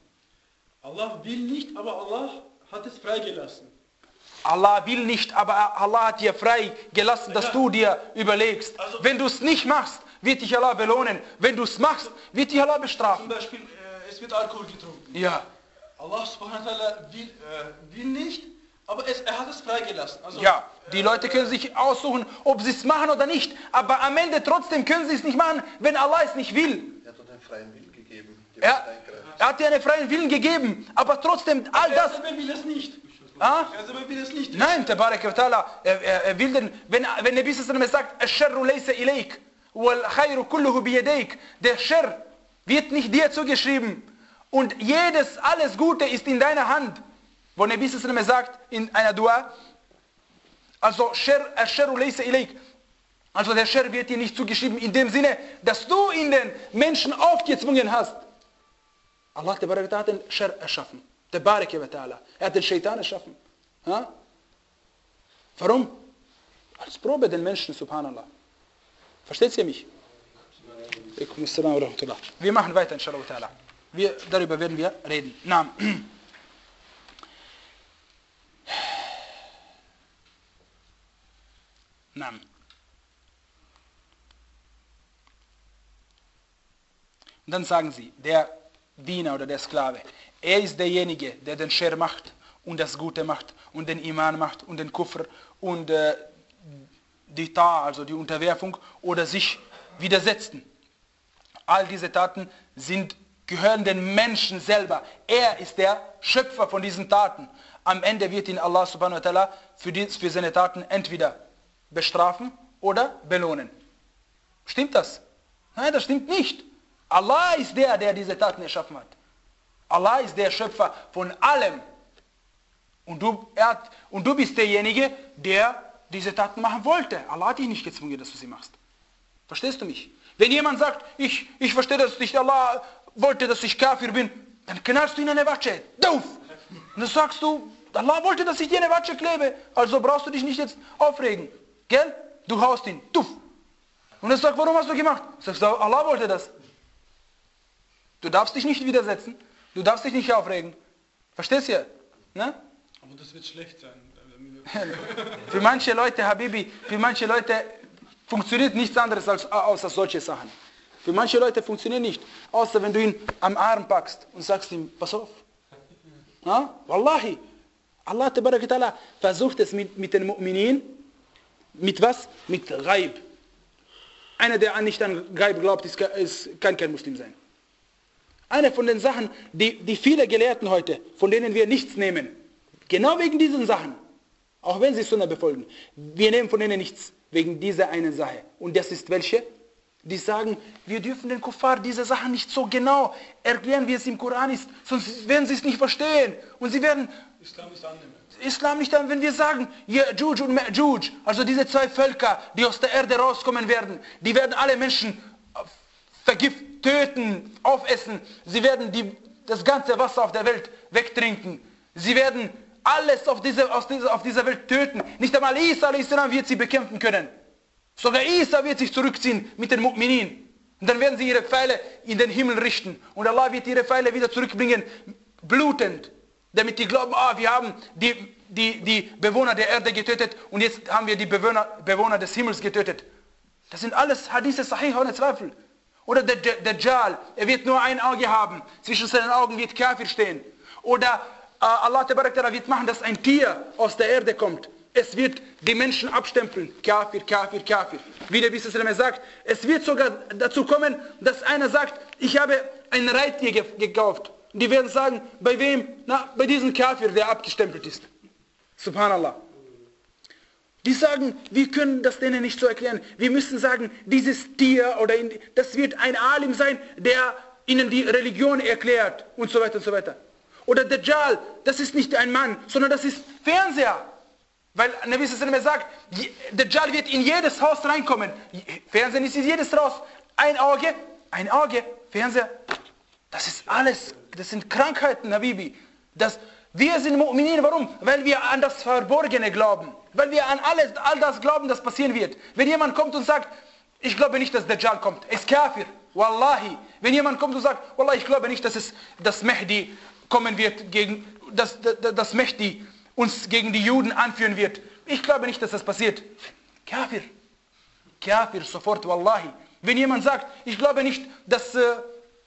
Speaker 2: Allah will nicht, aber Allah hat es freigelassen.
Speaker 1: Allah will nicht, aber Allah hat dir frei gelassen, dass du dir überlegst.
Speaker 2: Also,
Speaker 1: wenn du es nicht machst, wird dich Allah belohnen. Wenn du es machst, wird dich Allah bestrafen.
Speaker 2: Zum Beispiel, äh, es wird Alkohol getrunken.
Speaker 1: Ja.
Speaker 2: Allah subhanahu wa ta'ala will, äh, will nicht, aber es, er hat es freigelassen. Also,
Speaker 1: Ja, die
Speaker 2: äh,
Speaker 1: Leute können sich aussuchen, ob sie es machen oder nicht. Aber am Ende trotzdem können sie es nicht machen, wenn Allah es nicht will.
Speaker 8: Er hat uns einen freien Willen gegeben.
Speaker 1: Er, er hat dir einen freien Willen gegeben, aber trotzdem all
Speaker 2: Er
Speaker 1: das...
Speaker 2: selber will es nicht.
Speaker 1: Ah?
Speaker 2: Er selber will es nicht.
Speaker 1: Nein, Tabarak wa Ta'ala, er, er, er will den, wenn, wenn Nabi sallallahu alaihi wasallam sagt, Ash-Sharru laysa ilayk, wal khayru kulluhu biyadayk, der Sharr wird nicht dir zugeschrieben und jedes, alles Gute ist in deiner Hand. Wo Nabi sallallahu alaihi wasallam sagt, in einer Dua, also Ash-Sharru laysa ilayk, also der Sharr wird dir nicht zugeschrieben in dem Sinne, dass du in den Menschen aufgezwungen hast. Allah Tabarak wa Ta'ala hat den Sharr erschaffen. Tabarak wa Ta'ala. Er hat den Shaitan erschaffen. Ha? Warum? Als Probe den Menschen, subhanallah. Versteht ihr mich? Wir machen weiter, inshallah ta'ala. Wir, darüber werden wir reden. Naam. Naam. Und dann sagen sie, der Diener oder der Sklave, er ist derjenige, der den Scher macht und das Gute macht und den Iman macht und den Kufr und äh, die Ta, also die Unterwerfung oder sich widersetzen. All diese Taten sind, gehören den Menschen selber. Er ist der Schöpfer von diesen Taten. Am Ende wird ihn Allah subhanahu wa ta'ala für, die, für seine Taten entweder bestrafen oder belohnen. Stimmt das? Nein, das stimmt nicht. Allah ist der, der diese Taten erschaffen hat. Allah ist der Schöpfer von allem. Und du, er hat, und du bist derjenige, der diese Taten machen wollte. Allah hat dich nicht gezwungen, dass du sie machst. Verstehst du mich? Wenn jemand sagt, ich, ich verstehe das nicht, Allah wollte, dass ich Kafir bin, dann knallst du ihn eine Watsche. Doof! Und dann sagst du, Allah wollte, dass ich dir eine Watsche klebe, also brauchst du dich nicht jetzt aufregen. Gell? Du haust ihn. Tuff! Und er sagt, warum hast du gemacht? Sagst du, Allah wollte das. Du darfst dich nicht widersetzen. Du darfst dich nicht aufregen. Verstehst du? Ne?
Speaker 2: Aber das wird schlecht sein.
Speaker 1: Für manche Leute, Habibi, für manche Leute funktioniert nichts anderes als außer solche Sachen. Für manche Leute funktioniert nicht, außer wenn du ihn am Arm packst und sagst ihm, pass auf. Ja? Wallahi. Allah Ta'ala versucht es mit, mit den Mu'minin, mit was? Mit Ghaib. Einer, der nicht an Ghaib glaubt, ist, ist, kann kein Muslim sein. Eine von den Sachen, die, die viele Gelehrten heute, von denen wir nichts nehmen, genau wegen diesen Sachen, auch wenn sie Sunna befolgen, wir nehmen von denen nichts, wegen dieser einen Sache. Und das ist welche? Die sagen, wir dürfen den Kuffar diese Sachen nicht so genau erklären, wie es im Koran ist, sonst werden sie es nicht verstehen. Und sie werden
Speaker 2: Islam nicht annehmen.
Speaker 1: Islam nicht annehmen, wenn wir sagen, Ya'juj und Ma'juj, also diese zwei Völker, die aus der Erde rauskommen werden, die werden alle Menschen vergiften, töten, aufessen. Sie werden die, das ganze Wasser auf der Welt wegtrinken. Sie werden alles auf, diese, auf, diese, auf dieser Welt töten. Nicht einmal Isa a.s. wird sie bekämpfen können. Sogar Isa wird sich zurückziehen mit den Mu'minin. Und dann werden sie ihre Pfeile in den Himmel richten. Und Allah wird ihre Pfeile wieder zurückbringen, blutend. Damit die glauben, ah, wir haben die, die, die Bewohner der Erde getötet und jetzt haben wir die Bewohner, Bewohner des Himmels getötet. Das sind alles Hadithe Sahih, ohne Zweifel. Oder der Dajjal, er wird nur ein Auge haben. Zwischen seinen Augen wird Kafir stehen. Oder äh, Allah wird machen, dass ein Tier aus der Erde kommt. Es wird die Menschen abstempeln. Kafir, Kafir, Kafir. Wie der Bismillah sagt, es wird sogar dazu kommen, dass einer sagt, ich habe ein Reittier ge gekauft. Und die werden sagen, bei wem? Na, bei diesem Kafir, der abgestempelt ist. Subhanallah. Die sagen, wir können das denen nicht so erklären. Wir müssen sagen, dieses Tier, oder in, das wird ein Alim sein, der ihnen die Religion erklärt und so weiter und so weiter. Oder Dajjal, das ist nicht ein Mann, sondern das ist Fernseher. Weil Nabi sallallahu sagt, Dajjal wird in jedes Haus reinkommen. Fernseher ist in jedes Haus. Ein Auge, ein Auge, Fernseher. Das ist alles, das sind Krankheiten, Habibi. Das, wir sind Mu'minin, warum? Weil wir an das Verborgene glauben. Weil wir an alles, all das glauben, das passieren wird. Wenn jemand kommt und sagt, ich glaube nicht, dass Dajjal kommt, ist Kafir. Wallahi. Wenn jemand kommt und sagt, Wallahi, ich glaube nicht, dass es das Mehdi kommen wird, gegen, dass das Mehdi uns gegen die Juden anführen wird. Ich glaube nicht, dass das passiert. Kafir. Kafir, sofort, Wallahi. Wenn jemand sagt, ich glaube nicht, dass, äh,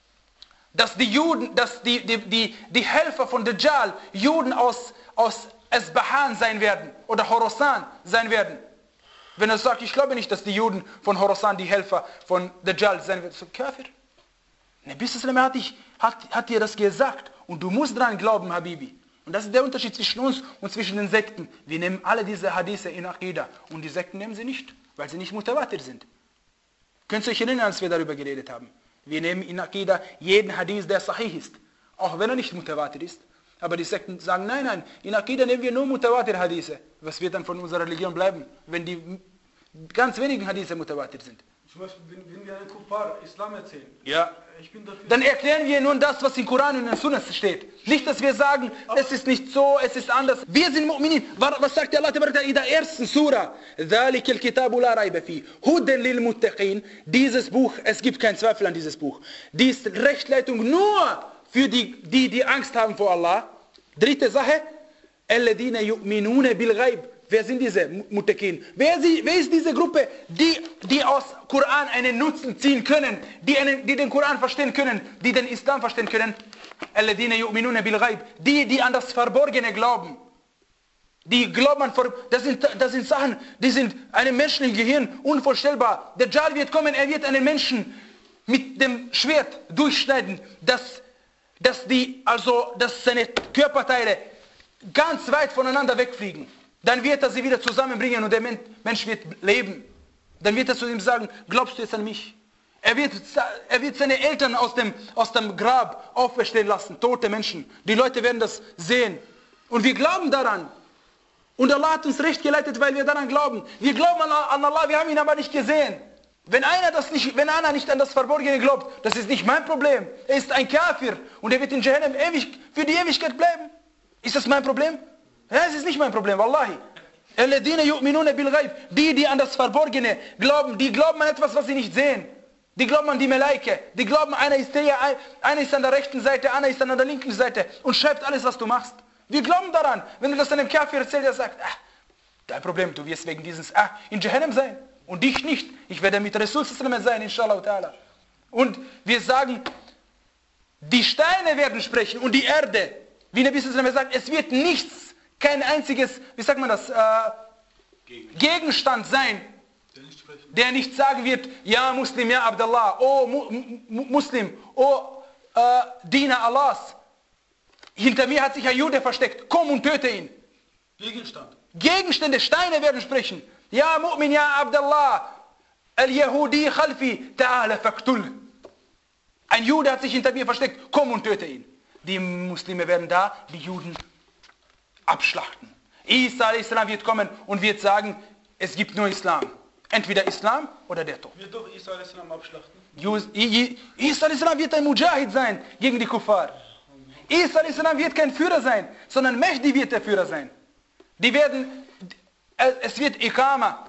Speaker 1: dass die Juden, dass die, die, die, die Helfer von Dajjal Juden aus, aus Esbahan sein werden oder Khorasan sein werden. Wenn er sagt, ich glaube nicht, dass die Juden von Khorasan die Helfer von Dajjal sein werden. So, Kafir. Nabi sallallahu hat, hat, hat dir das gesagt und du musst dran glauben, Habibi. Und das ist der Unterschied zwischen uns und zwischen den Sekten. Wir nehmen alle diese Hadithe in Aqidah und die Sekten nehmen sie nicht, weil sie nicht mutawatir sind. Könnt ihr euch erinnern, als wir darüber geredet haben? Wir nehmen in Aqidah jeden Hadith, der sahih ist, auch wenn er nicht mutawatir ist. Aber die Sekten sagen, nein, nein, in Aqidah nehmen wir nur mutawatir Hadithe. Was wird dann von unserer Religion bleiben, wenn die ganz wenigen Hadithe mutawatir sind?
Speaker 2: Zum Beispiel, wenn, wenn wir einen Kuffar Islam erzählen,
Speaker 1: ja.
Speaker 2: ich bin dafür,
Speaker 1: dann erklären wir nun das, was im Koran und in den Sunnas steht. Nicht, dass wir sagen, es ist nicht so, es ist anders. Wir sind Mu'minin. Was sagt Allah in der ersten Surah? ذَلِكَ الْكِتَابُ لَا رَيْبَ فِيهِ هُدًى لِلْمُتَّقِينَ. Dieses Buch, es gibt keinen Zweifel an dieses Buch. Die ist Rechtleitung nur für die, die, die Angst haben vor Allah. Dritte Sache, الَّذِينَ يُؤْمِنُونَ بِالْغَيْبِ. wer sind diese Muttaqin? Wer, sie, wer ist diese Gruppe, die, die aus Koran einen Nutzen ziehen können, die, einen, die den Koran verstehen können, die den Islam verstehen können? Alladhina yu'minuna bil ghaib. Die, die an das Verborgene glauben. Die glauben an, das sind, das sind Sachen, die sind einem menschlichen Gehirn unvorstellbar. Der Dajjal wird kommen, er wird einen Menschen mit dem Schwert durchschneiden, dass, dass, die, also, dass seine Körperteile ganz weit voneinander wegfliegen. Dann wird er sie wieder zusammenbringen und der Mensch wird leben. Dann wird er zu ihm sagen, glaubst du jetzt an mich? Er wird, er wird seine Eltern aus dem, aus dem Grab auferstehen lassen, tote Menschen. Die Leute werden das sehen. Und wir glauben daran. Und Allah hat uns recht geleitet, weil wir daran glauben. Wir glauben an Allah, wir haben ihn aber nicht gesehen. Wenn einer, das nicht, wenn einer nicht an das Verborgene glaubt, das ist nicht mein Problem. Er ist ein Kafir und er wird in Jahannam ewig, für die Ewigkeit bleiben. Ist das mein Problem? Ja, es ist nicht mein Problem, Wallahi. Alladhina yu'minuna bil ghaib. Die, die an das Verborgene glauben, die glauben an etwas, was sie nicht sehen. Die glauben an die Melaike. Die glauben, einer ist der, einer ist an der rechten Seite, einer ist an der linken Seite und schreibt alles, was du machst. Wir glauben daran. Wenn du das einem Kafir erzählst, der sagt, ah, dein Problem, du wirst wegen dieses ah, in Jahannam sein. Und ich nicht. Ich werde mit Rasul sein, inshallah ta'ala. Und wir sagen, die Steine werden sprechen und die Erde. Wie Nabi sallallahu sagt, es wird nichts, kein einziges, wie sagt man das, äh, Gegenstand sein, der nicht sagen wird, ja Muslim, ja Abdallah, oh Mu Mu Muslim, oh äh, Diener Allahs. Hinter mir hat sich ein Jude versteckt, komm und töte ihn.
Speaker 2: Gegenstand.
Speaker 1: Gegenstände, Steine werden sprechen. Ja Mu'min, ja Abdallah, Al-Yahudi khalfi, ta'ala faqtul. Ein Jude hat sich hinter mir versteckt, komm und töte ihn. Die Muslime werden da die Juden abschlachten. Isa a.s. wird kommen und wird sagen, es gibt nur Islam. Entweder Islam oder der Tod.
Speaker 2: Wird doch Isa a.s. abschlachten?
Speaker 1: Isa a.s. wird ein Mujahid sein gegen die Kuffar. Isa a.s. wird kein Führer sein, sondern Mehdi wird der Führer sein. Die werden, es wird Iqama.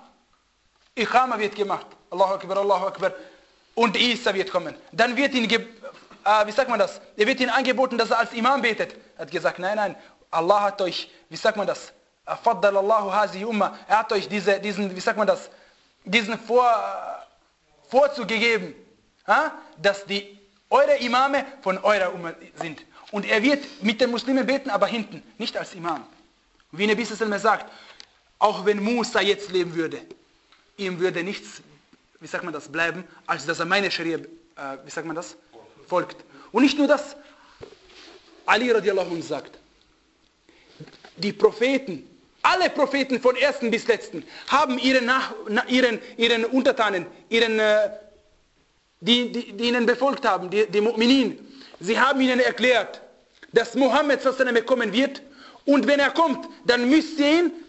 Speaker 1: Iqama wird gemacht. Allahu Akbar, Allahu Akbar. Und Isa wird kommen. Dann wird ihn, äh, wie sagt man das? Er wird ihnen angeboten, dass er als Imam betet. Er hat gesagt, nein, nein, Allah hat euch, wie sagt man das? Faddal Allahu hazi umma. Er hat euch diese, diesen, wie sagt man das? Diesen Vor, Vorzug gegeben, äh, dass die, eure Imame von eurer Umma sind. Und er wird mit den Muslimen beten, aber hinten, nicht als Imam. Wie Nabi sallallahu sagt, auch wenn Musa jetzt leben würde, ihm würde nichts, wie sagt man das, bleiben, als dass er meine Scharia, äh, wie sagt man das, folgt. Und nicht nur das, Ali radiallahu anhu sagt, die Propheten, alle Propheten von ersten bis letzten, haben ihren, Nach, ihren, ihren Untertanen, ihren, äh, die, die, die ihnen befolgt haben, die, die Mu'minin, sie haben ihnen erklärt, dass Mohammed sallallahu kommen wird und wenn er kommt, dann müsst ihr ihn,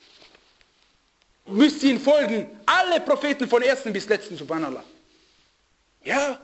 Speaker 1: müsst ihr ihn folgen. Alle Propheten von ersten bis letzten, subhanallah. Ja,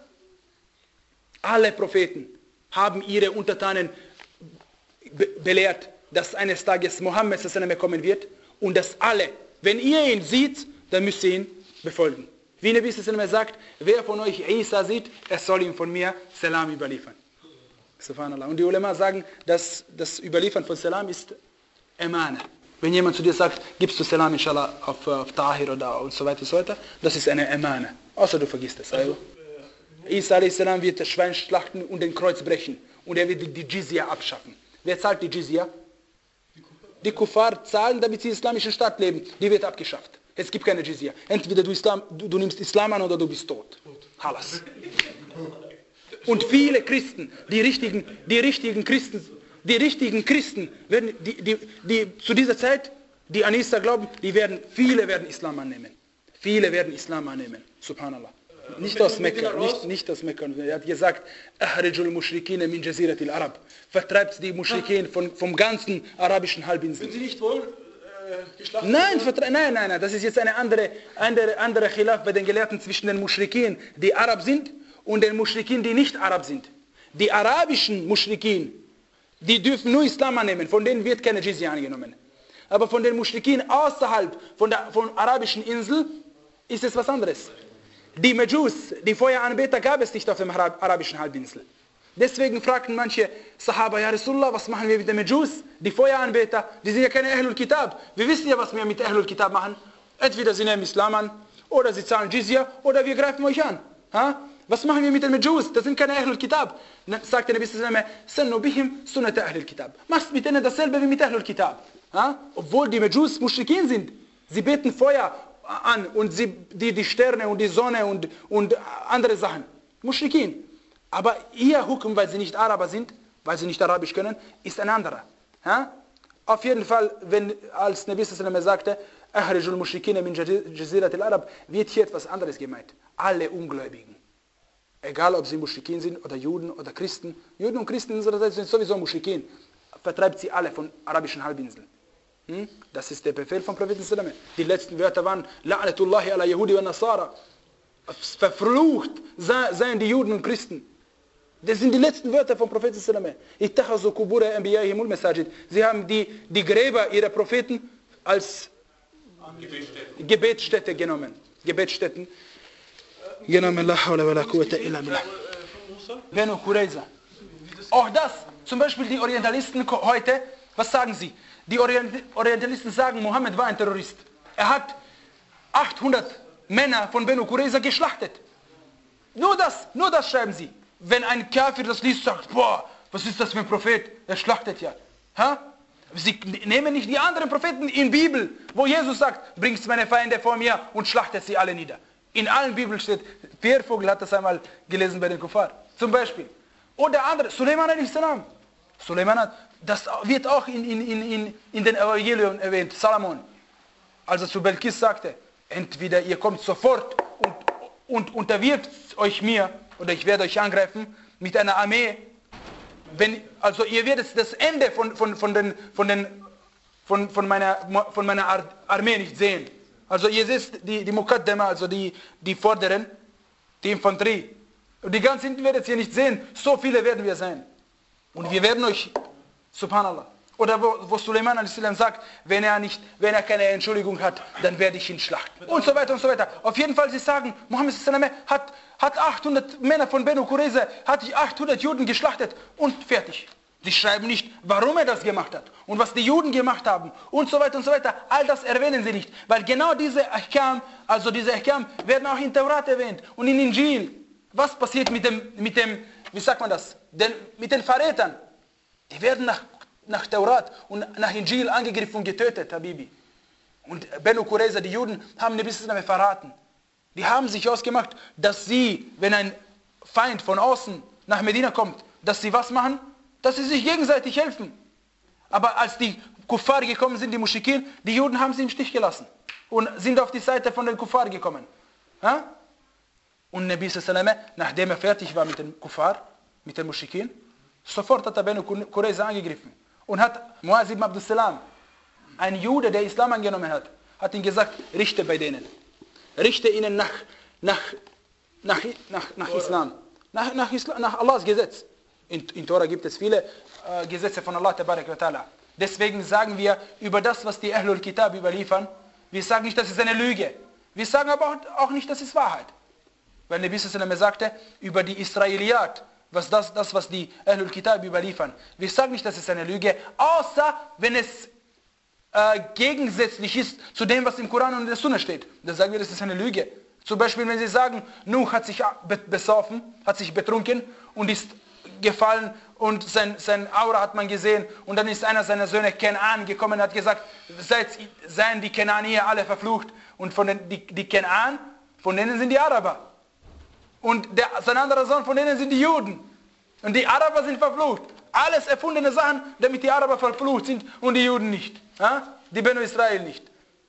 Speaker 1: alle Propheten haben ihre Untertanen be belehrt, dass eines Tages Mohammed sallallahu kommen wird und dass alle, wenn ihr ihn seht, dann müsst ihr ihn befolgen. Wie Nabi sallallahu sagt, wer von euch Isa sieht, er soll ihm von mir Salam überliefern. Subhanallah. Und die Ulema sagen, dass das Überliefern von Salam ist Emane. Wenn jemand zu dir sagt, gibst du Salam inshallah auf, auf Tahir oder und so weiter und so weiter, das ist eine Emane. Außer du vergisst es. Also, Isa a s. wird das Schwein schlachten und den Kreuz brechen. Und er wird die Jizya abschaffen. Wer zahlt die Jizya? Die Kuffar zahlen, damit sie im islamischen Staat leben. Die wird abgeschafft. Es gibt keine Jizya. Entweder du, Islam, du, du nimmst Islam an oder du bist tot. Halas. Und viele Christen, die richtigen, die richtigen Christen, die richtigen Christen, werden, die, die, die zu dieser Zeit, die an Isa glauben, die werden, viele werden Islam annehmen. Viele werden Islam annehmen. Subhanallah. Nicht aus Mekka, nicht, nicht aus Mekka. Er hat gesagt, Ahrijul Mushrikine min Jaziratil Arab. Vertreibt die Muschrikin von, vom ganzen arabischen Halbinsel.
Speaker 2: Wenn sie nicht wollen, äh, geschlachtet
Speaker 1: nein, nein, nein, nein, das ist jetzt eine andere, andere, andere Khilaf bei den Gelehrten zwischen den Muschrikin, die Arab sind, und den Muschrikin, die nicht Arab sind. Die arabischen Muschrikin, die dürfen nur Islam annehmen, von denen wird keine Jizya angenommen. Aber von den Muschrikin außerhalb von der von arabischen Insel ist es was anderes. Die Majus, die Feueranbeter, gab es nicht auf dem arabischen Halbinsel. Deswegen fragten manche Sahaba, ja Rasulullah, was machen wir mit den Medjus, die Feueranbeter, die sind ja keine Ahlul Kitab. Wir wissen ja, was wir mit Ahlul Kitab machen. Entweder sie nehmen Islam an, oder sie zahlen Jizya, oder wir greifen euch an. Ha? Was machen wir mit den Medjus? Das sind keine Ahlul Kitab. Dann sagt der Nabi sallallahu alaihi wasallam, Sannu bihim sunnata Ahlul Kitab. Machst mit denen dasselbe wie mit Ahlul Kitab. Ha? Obwohl die Medjus Mushrikin sind. Sie beten Feuer an und sie, die, die Sterne und die Sonne und, und andere Sachen. Mushrikin. Aber ihr Hukum, weil sie nicht Araber sind, weil sie nicht Arabisch können, ist ein anderer. Ha? Auf jeden Fall, wenn als Nabi sallallahu alaihi wasallam sagte, Ahrijul Mushrikina min Jazirat al-Arab, wird hier etwas anderes gemeint. Alle Ungläubigen. Egal, ob sie Muschrikin sind oder Juden oder Christen. Juden und Christen unsererseits sind sowieso Muschrikin. Vertreibt sie alle von arabischen Halbinseln. Hm? Das ist der Befehl vom Propheten sallallahu alaihi wasallam. Die letzten Wörter waren La'natullahi ala Yahudi wa Nasara. Verflucht seien die Juden und Christen. Das sind die letzten Wörter vom Propheten sallallahu alaihi wasallam. Ittakhadhu qubura anbiya'ihim al-masajid. Sie haben die, die Gräber ihrer Propheten als Gebetsstätte, Gebetsstätte genommen. Gebetsstätten genommen. La hawla wa la quwwata illa billah. Banu Qurayza. Auch das, zum Beispiel die Orientalisten heute, was sagen sie? Die Orientalisten sagen, Mohammed war ein Terrorist. Er hat achthundert Männer von Banu Qurayza geschlachtet. Nur das, nur das schreiben sie. Wenn ein Kafir das liest, sagt, boah, was ist das für ein Prophet? Er schlachtet ja. Ha? Sie nehmen nicht die anderen Propheten in der Bibel, wo Jesus sagt, bringt meine Feinde vor mir und schlachtet sie alle nieder. In allen Bibeln steht, Pierre Vogel hat das einmal gelesen bei den Kuffar. Zum Beispiel. Oder andere, Suleiman alaihi salam. Suleiman hat, das wird auch in, in, in, in den Evangelien erwähnt, Salomon. Als er zu Belkis sagte, entweder ihr kommt sofort und, und unterwirft euch mir, oder ich werde euch angreifen mit einer Armee. Wenn, also ihr werdet das Ende von, von, von, den, von, den, von, von, meiner, von meiner Ar Armee nicht sehen. Also ihr seht die, die Mukaddama, also die, die Vorderen, die Infanterie. Und die ganzen hinten werdet ihr nicht sehen. So viele werden wir sein. Und wir werden euch, subhanallah. Oder wo, wo Suleiman alaihi salam sagt, wenn er, nicht, wenn er keine Entschuldigung hat, dann werde ich ihn schlachten. Und so weiter und so weiter. Auf jeden Fall, sie sagen, Mohammed hat, hat achthundert Männer von Banu Qurayza, hat achthundert Juden geschlachtet und fertig. Sie schreiben nicht, warum er das gemacht hat und was die Juden gemacht haben und so weiter und so weiter. All das erwähnen sie nicht, weil genau diese Ahkam, also diese Ahkam, werden auch in Taurat erwähnt und in Injil. Was passiert mit dem, mit dem, wie sagt man das, den, mit den Verrätern? Die werden nach nach Taurat und nach Injil angegriffen und getötet, Habibi. Und Banu Qurayza, die Juden, haben Nabi sallallahu alaihi wasallam verraten. Die haben sich ausgemacht, dass sie, wenn ein Feind von außen nach Medina kommt, dass sie was machen? Dass sie sich gegenseitig helfen. Aber als die Kuffar gekommen sind, die Muschrikin, die Juden haben sie im Stich gelassen und sind auf die Seite von den Kuffar gekommen. Ja? Und Nabi sallallahu alaihi wasallam, nachdem er fertig war mit den Kuffar, mit den Muschrikin, sofort hat er Banu Qurayza angegriffen. Und hat Muaz ibn Abdus Salam, ein Jude, der Islam angenommen hat, hat ihm gesagt, richte bei denen. Richte ihnen nach, nach, nach, nach, nach Islam. Nach, nach Islam. Nach Allahs Gesetz. In, in Tora gibt es viele äh, Gesetze von Allah tabarak wa ta'ala. Deswegen sagen wir über das, was die Ahlul Kitab überliefern, wir sagen nicht, das ist eine Lüge. Wir sagen aber auch nicht, das ist Wahrheit. Weil Nabi sallallahu alaihi wasallam sagte, über die Israeliyat, was das, das, was die Ahlul Kitab überliefern. Wir sagen nicht, das ist eine Lüge, außer wenn es äh, gegensätzlich ist zu dem, was im Koran und in der Sunna steht. Dann sagen wir, das ist eine Lüge. Zum Beispiel, wenn sie sagen, Nuh hat sich besoffen, hat sich betrunken und ist gefallen und sein, sein Aura hat man gesehen und dann ist einer seiner Söhne Kenan gekommen und hat gesagt, seid, seien die Kenanier alle verflucht und von den, die, die Kenan, von denen sind die Araber. Und der, sein anderer Sohn, von denen sind die Juden. Und die Araber sind verflucht. Alles erfundene Sachen, damit die Araber verflucht sind und die Juden nicht. Ja? Die Benu Israel nicht.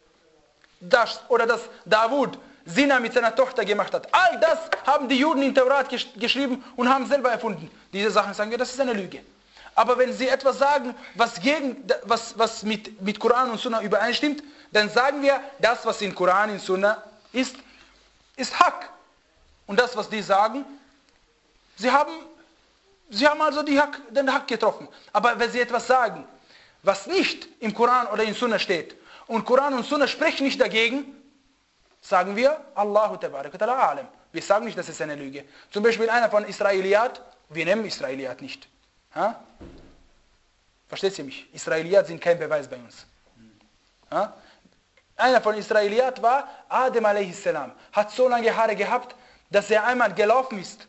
Speaker 1: Das, oder dass Davud Zina mit seiner Tochter gemacht hat. All das haben die Juden in Taurat gesch geschrieben und haben selber erfunden. Diese Sachen sagen wir, das ist eine Lüge. Aber wenn sie etwas sagen, was, gegen, was, was mit, mit Koran und Sunna übereinstimmt, dann sagen wir, das, was in Koran und Sunna ist, ist Hak. Und das, was die sagen, sie haben, sie haben also die Hak, den Hak getroffen. Aber wenn sie etwas sagen, was nicht im Koran oder in Sunna steht, und Koran und Sunna sprechen nicht dagegen, sagen wir, Allahu tabarak wa ta'ala alam. Wir sagen nicht, das ist eine Lüge. Zum Beispiel einer von Israeliyat, Wir nehmen Israeliat nicht. Ha? Versteht ihr mich? Israeliat sind kein Beweis bei uns. Ha? Einer von Israeliat war Adem a s. Hat so lange Haare gehabt, dass er einmal gelaufen ist.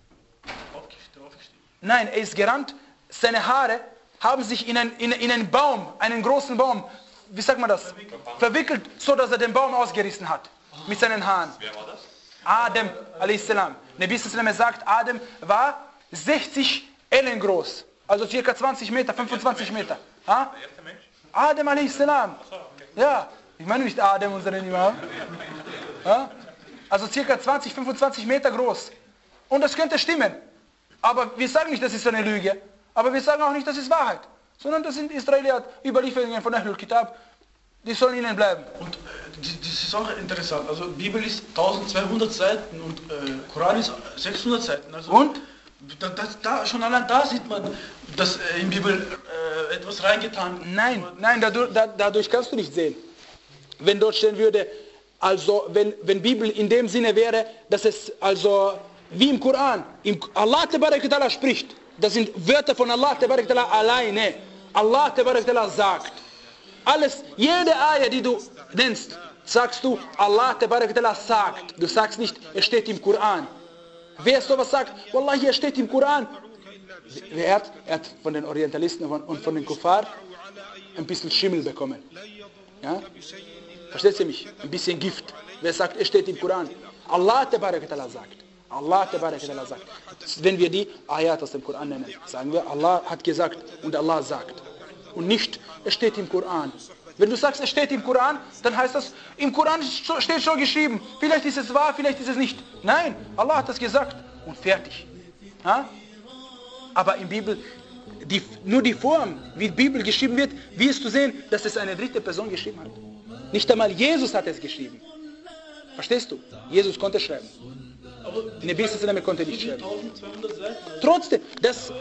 Speaker 1: Nein, er ist gerannt. Seine Haare haben sich in einen, in, in einen Baum, einen großen Baum, wie sagt man das? Verwickelt, so dass er den Baum ausgerissen hat. Mit seinen Haaren.
Speaker 7: Wer war das?
Speaker 1: Adem a s. Nabi sallam sagt, Adem war sechzig Ellen groß. Also circa zwanzig Meter, fünfundzwanzig Meter. Ha?
Speaker 7: Der erste Mensch?
Speaker 1: Adem a s. Ja, ich meine nicht Adem, unseren Imam. Ja? Also circa zwanzig, fünfundzwanzig Meter groß. Und das könnte stimmen. Aber wir sagen nicht, das ist eine Lüge. Aber wir sagen auch nicht, das ist Wahrheit. Sondern das sind Israeliat, Überlieferungen von Ahlul Kitab. Die sollen ihnen bleiben.
Speaker 2: Und äh, das ist auch interessant. Also Bibel ist eintausendzweihundert Seiten und äh, Koran ist sechshundert Seiten. Also
Speaker 1: Und?
Speaker 2: Da, das, da, schon allein da sieht man, dass äh, in Bibel äh, etwas reingetan wird.
Speaker 1: Nein, nein, dadurch, da, dadurch kannst du nicht sehen. Wenn dort stehen würde, also wenn, wenn Bibel in dem Sinne wäre, dass es also wie im Koran, im Allah Tabarak Ta'ala spricht, das sind Wörter von Allah Tabarak Ta'ala alleine. Allah Tabarak Ta'ala sagt. Alles, jede Ayah, die du nennst, sagst du, Allah Tabarak Ta'ala sagt. Du sagst nicht, es steht im Koran. Wer sowas sagt, Wallah, hier steht im Koran. Er hat, er hat von den Orientalisten und von den Kuffar ein bisschen Schimmel bekommen. Ja? Versteht ihr mich? Ein bisschen Gift. Wer sagt, es steht im Koran? Allah Tabarak Ta'ala sagt. Allah Tabarak Ta'ala sagt. Wenn wir die Ayat aus dem Koran nennen, sagen wir, Allah hat gesagt und Allah sagt. Und nicht, es steht im Koran. Wenn du sagst, es steht im Koran, dann heißt das, im Koran steht schon geschrieben. Vielleicht ist es wahr, vielleicht ist es nicht. Nein, Allah hat das gesagt und fertig. Ha? Aber in Bibel, die, nur die Form, wie die Bibel geschrieben wird, wirst du sehen, dass es eine dritte Person geschrieben hat. Nicht einmal Jesus hat es geschrieben. Verstehst du? Jesus konnte schreiben.
Speaker 2: Aber
Speaker 1: die Nabi sallam konnte nicht schreiben.
Speaker 2: eintausendzweihundert Seiten.
Speaker 1: Trotzdem, das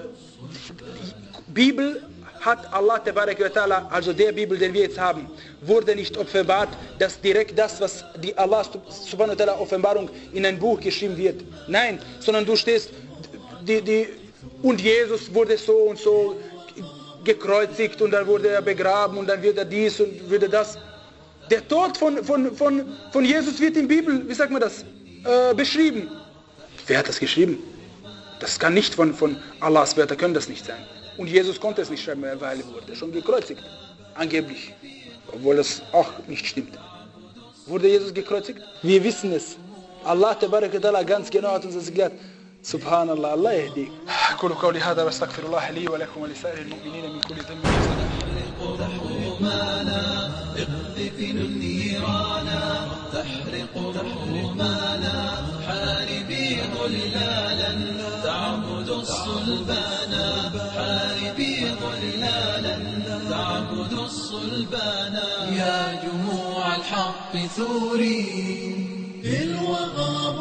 Speaker 1: Bibel hat Allah Tabarak wa Ta'ala, also der Bibel, den wir jetzt haben, wurde nicht offenbart, dass direkt das, was die Allah Subhanahu wa Ta'ala Offenbarung in ein Buch geschrieben wird. Nein, sondern du stehst, die, die, und Jesus wurde so und so gekreuzigt und dann wurde er begraben und dann wird er dies und würde das. Der Tod von, von, von, von Jesus wird in der Bibel, wie sagt man das, äh, beschrieben. Wer hat das geschrieben? Das kann nicht von, von Allahs Wörter, können das nicht sein. Und Jesus konnte es nicht schreiben, weil er wurde schon gekreuzigt. Angeblich. Obwohl das auch nicht stimmt. Wurde Jesus gekreuzigt? Wir wissen es. Allah Tabarak wa Ta'ala ganz genau hat uns das gesagt. Subhanallah, Allah yahdi. أقول قولي هذا واستغفر الله لي ولكم ولسائر المؤمنين من كل ذنب
Speaker 4: اقذف النيرانا تحرق حرمانا حاربي ظلالا تعبد الصلبانا حاربي ظلالا تعبد الصلبانا يا جموع الحق ثوري بالوغى